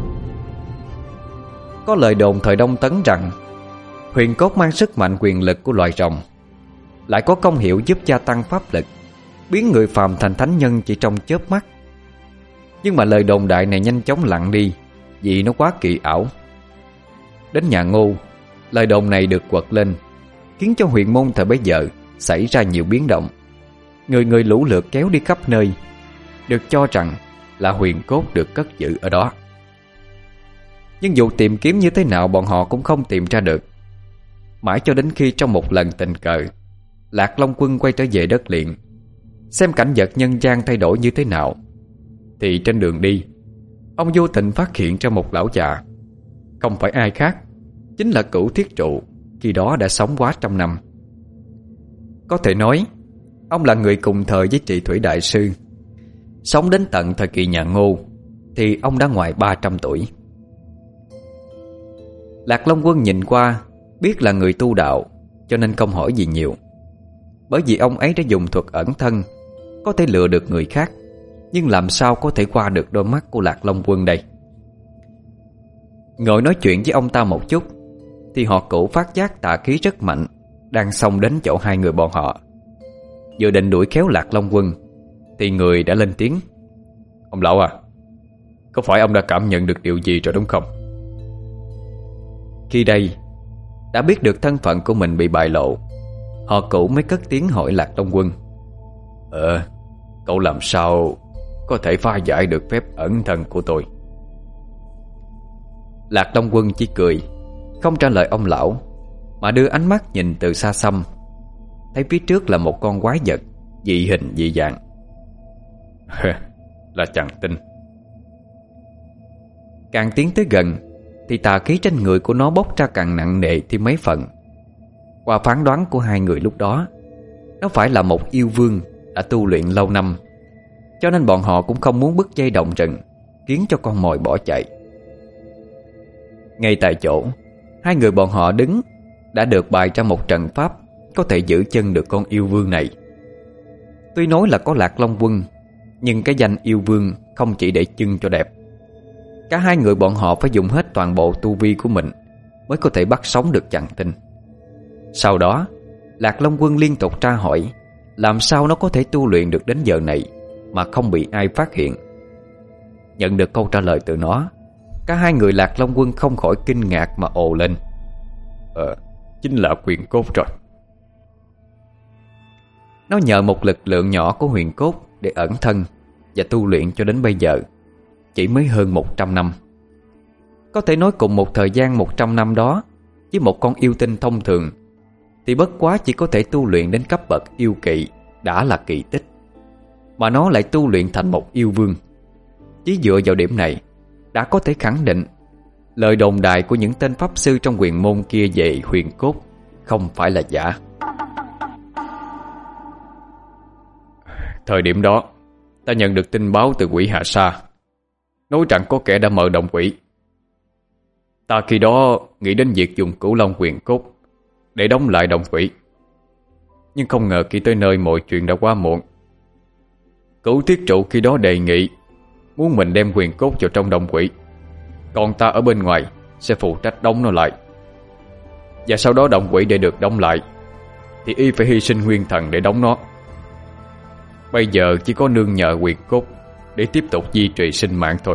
Có lời đồn thời Đông Tấn rằng huyền cốt mang sức mạnh quyền lực của loài rồng, lại có công hiệu giúp gia tăng pháp lực, biến người phàm thành thánh nhân chỉ trong chớp mắt. Nhưng mà lời đồn đại này nhanh chóng lặng đi, vì nó quá kỳ ảo. Đến nhà Ngô, lời đồn này được quật lên, khiến cho huyền môn thời bấy giờ xảy ra nhiều biến động. Người người lũ lượt kéo đi khắp nơi, được cho rằng là huyền cốt được cất giữ ở đó. Nhưng dù tìm kiếm như thế nào bọn họ cũng không tìm ra được. Mãi cho đến khi trong một lần tình cờ, Lạc Long Quân quay trở về đất liền, xem cảnh vật nhân gian thay đổi như thế nào, thì trên đường đi, ông vô tình phát hiện ra một lão già. Không phải ai khác, chính là Cửu Thiết Trụ, khi đó đã sống quá trăm năm. Có thể nói, ông là người cùng thời với Trị Thủy Đại Sư. Sống đến tận thời kỳ nhà Ngô thì ông đã ngoài ba trăm tuổi. Lạc Long Quân nhìn qua, biết là người tu đạo, cho nên không hỏi gì nhiều. Bởi vì ông ấy đã dùng thuật ẩn thân, có thể lừa được người khác, nhưng làm sao có thể qua được đôi mắt của Lạc Long Quân đây? Ngồi nói chuyện với ông ta một chút, thì họ Cửu phát giác tà khí rất mạnh đang xông đến chỗ hai người bọn họ. Vừa định đuổi khéo Lạc Long Quân thì người đã lên tiếng: "Ông lão à, có phải ông đã cảm nhận được điều gì rồi đúng không?" Khi đây đã biết được thân phận của mình bị bại lộ, họ Cửu mới cất tiếng hỏi Lạc Long Quân: Ờ, cậu làm sao có thể phá giải được phép ẩn thân của tôi?" Lạc Long Quân chỉ cười, không trả lời ông lão, mà đưa ánh mắt nhìn từ xa xăm. Thấy phía trước là một con quái vật dị hình dị dạng. "Là chàng tin." Càng tiến tới gần thì tà khí trên người của nó bốc ra càng nặng nề thêm mấy phần. Qua phán đoán của hai người lúc đó, nó phải là một yêu vương đã tu luyện lâu năm, cho nên bọn họ cũng không muốn bứt dây động rừng, khiến cho con mồi bỏ chạy. Ngay tại chỗ, hai người bọn họ đứng đã được bày ra một trận pháp có thể giữ chân được con yêu vương này. Tuy nói là có Lạc Long Quân, nhưng cái danh yêu vương không chỉ để chân cho đẹp. Cả hai người bọn họ phải dùng hết toàn bộ tu vi của mình mới có thể bắt sống được chàng tinh. Sau đó, Lạc Long Quân liên tục tra hỏi làm sao nó có thể tu luyện được đến giờ này mà không bị ai phát hiện. Nhận được câu trả lời từ nó, cả hai người Lạc Long Quân không khỏi kinh ngạc mà ồ lên: Ờ, chính là huyền cốt rồi. Nó nhờ một lực lượng nhỏ của huyền cốt để ẩn thân và tu luyện cho đến bây giờ, chỉ mới hơn một trăm năm. Có thể nói cùng một thời gian một trăm năm đó, với một con yêu tinh thông thường thì bất quá chỉ có thể tu luyện đến cấp bậc yêu kỵ đã là kỳ tích, mà nó lại tu luyện thành một yêu vương. Chỉ dựa vào điểm này đã có thể khẳng định lời đồn đại của những tên pháp sư trong huyền môn kia về huyền cốt không phải là giả. Thời điểm đó, ta nhận được tin báo từ quỷ Hạ Sa, nói rằng có kẻ đã mở động quỷ. Ta khi đó nghĩ đến việc dùng Cửu Long huyền cốt để đóng lại động quỷ, nhưng không ngờ khi tới nơi mọi chuyện đã quá muộn. Cửu Thiết Trụ khi đó đề nghị muốn mình đem huyền cốt vào trong động quỷ, còn ta ở bên ngoài sẽ phụ trách đóng nó lại. Và sau đó động quỷ để được đóng lại thì y phải hy sinh nguyên thần để đóng nó. Bây giờ chỉ có nương nhờ huyền cốt để tiếp tục duy trì sinh mạng thôi.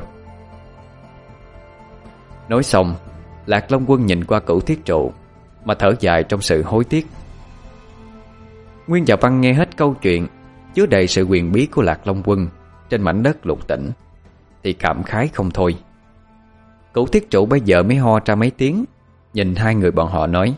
Nói xong, Lạc Long Quân nhìn qua Cửu Thiết Trụ mà thở dài trong sự hối tiếc. Nguyên và Văn nghe hết câu chuyện chứa đầy sự huyền bí của Lạc Long Quân trên mảnh đất Lục Tỉnh thì cảm khái không thôi. Cửu Thiết Trụ bây giờ mới ho ra mấy tiếng, nhìn hai người bọn họ nói: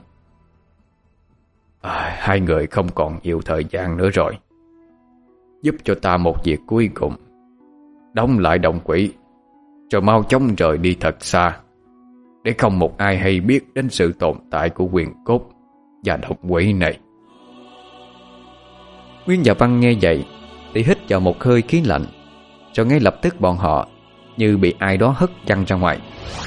à, Hai người không còn nhiều thời gian nữa rồi. Giúp cho ta một việc cuối cùng, đóng lại động quỷ, rồi mau chóng rời đi thật xa, để không một ai hay biết đến sự tồn tại của huyền cốt và động quỷ này. Nguyên và Văn nghe vậy thì hít vào một hơi khí lạnh, rồi ngay lập tức bọn họ như bị ai đó hất văng ra ngoài.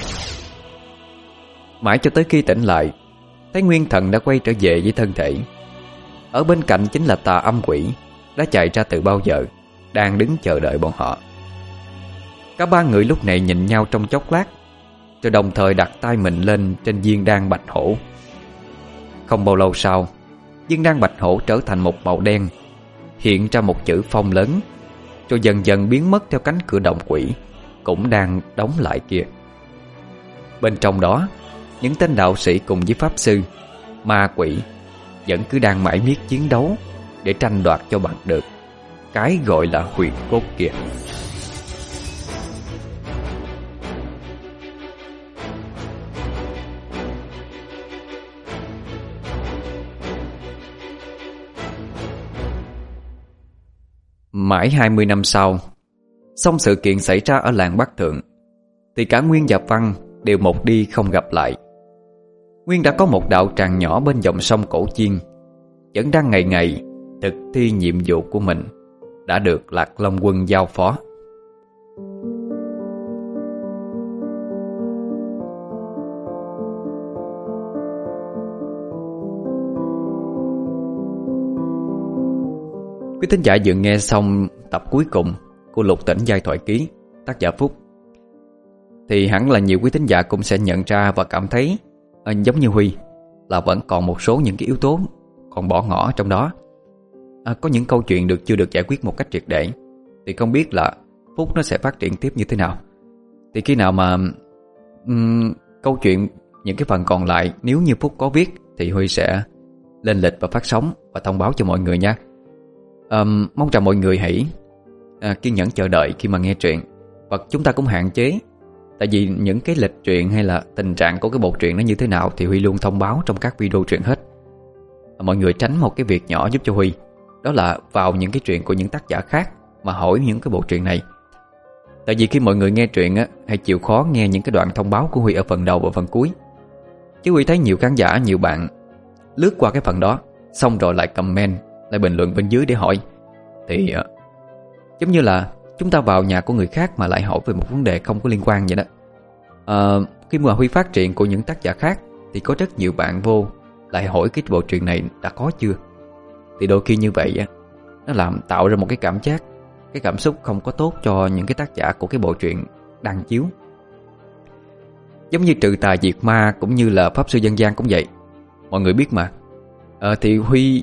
Mãi cho tới khi tỉnh lại, thấy Nguyên Thần đã quay trở về với thân thể. Ở bên cạnh chính là Tà Âm Quỷ đã chạy ra từ bao giờ, đang đứng chờ đợi bọn họ. Cả ba người lúc này nhìn nhau trong chốc lát, rồi đồng thời đặt tay mình lên trên viên đan bạch hổ. Không bao lâu sau, viên đan bạch hổ trở thành một màu đen, hiện ra một chữ Phong lớn, rồi dần dần biến mất theo cánh cửa động quỷ cũng đang đóng lại kia. Bên trong đó, những tên đạo sĩ cùng với pháp sư, ma quỷ vẫn cứ đang mãi miết chiến đấu để tranh đoạt cho bằng được cái gọi là huyền cốt kia. Mãi hai mươi năm sau, xong sự kiện xảy ra ở làng Bắc Thượng, thì cả Nguyên và Văn đều một đi không gặp lại. Nguyên đã có một đạo tràng nhỏ bên dòng sông Cổ Chiên, vẫn đang ngày ngày thực thi nhiệm vụ của mình, đã được Lạc Long Quân giao phó. Quý thính giả vừa nghe xong tập cuối cùng của Lục Tỉnh Giai Thoại Ký, tác giả Phúc, thì hẳn là nhiều quý thính giả cũng sẽ nhận ra và cảm thấy à, giống như Huy, là vẫn còn một số những cái yếu tố còn bỏ ngỏ trong đó. à, Có những câu chuyện được chưa được giải quyết một cách triệt để, thì không biết là Phúc nó sẽ phát triển tiếp như thế nào. Thì khi nào mà um, câu chuyện những cái phần còn lại, nếu như Phúc có viết, thì Huy sẽ lên lịch và phát sóng và thông báo cho mọi người nha. um, Mong rằng mọi người hãy à, kiên nhẫn chờ đợi khi mà nghe truyện. Và chúng ta cũng hạn chế, tại vì những cái lịch truyện hay là tình trạng của cái bộ truyện nó như thế nào thì Huy luôn thông báo trong các video truyện hết. à, Mọi người tránh một cái việc nhỏ giúp cho Huy, đó là vào những cái truyện của những tác giả khác mà hỏi những cái bộ truyện này. Tại vì khi mọi người nghe truyện á, hãy chịu khó nghe những cái đoạn thông báo của Huy ở phần đầu và phần cuối. Chứ Huy thấy nhiều khán giả, nhiều bạn lướt qua cái phần đó, xong rồi lại comment, lại bình luận bên dưới để hỏi. Thì uh, giống như là chúng ta vào nhà của người khác mà lại hỏi về một vấn đề không có liên quan vậy đó. uh, Khi mà Huy phát triển của những tác giả khác, thì có rất nhiều bạn vô lại hỏi cái bộ truyện này đã có chưa. Thì đôi khi như vậy á, nó làm tạo ra một cái cảm giác, cái cảm xúc không có tốt cho những cái tác giả của cái bộ truyện đang chiếu. Giống như Trừ Tà Diệt Ma cũng như là Pháp Sư Dân Gian cũng vậy. Mọi người biết mà, à, thì Huy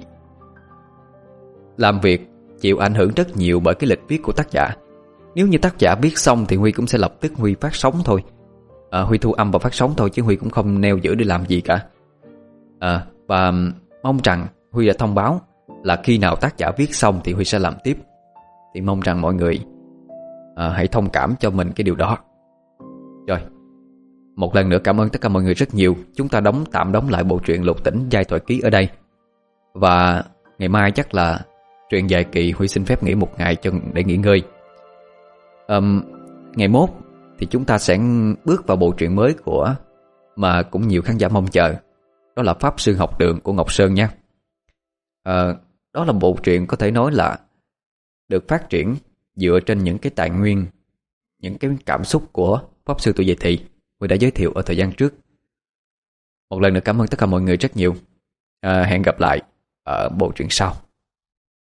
làm việc chịu ảnh hưởng rất nhiều bởi cái lịch viết của tác giả. Nếu như tác giả viết xong thì Huy cũng sẽ lập tức Huy phát sóng thôi. à, Huy thu âm và phát sóng thôi, chứ Huy cũng không neo giữ để làm gì cả. à, Và mong rằng Huy đã thông báo là khi nào tác giả viết xong thì Huy sẽ làm tiếp. Thì mong rằng mọi người à, hãy thông cảm cho mình cái điều đó. Rồi, một lần nữa cảm ơn tất cả mọi người rất nhiều. Chúng ta đóng tạm đóng lại bộ truyện Lục Tỉnh Giai Thoại Ký ở đây. Và ngày mai chắc là truyện dài kỳ Huy xin phép nghỉ một ngày cho để nghỉ ngơi. um, Ngày mốt thì chúng ta sẽ bước vào bộ truyện mới của mà cũng nhiều khán giả mong chờ, đó là Pháp Sư Học Đường của Ngọc Sơn nha. à, Đó là bộ truyện có thể nói là được phát triển dựa trên những cái tài nguyên, những cái cảm xúc của Pháp Sư Tuổi Dậy Thì Huy đã giới thiệu ở thời gian trước. Một lần nữa cảm ơn tất cả mọi người rất nhiều. à, Hẹn gặp lại ở bộ truyện sau.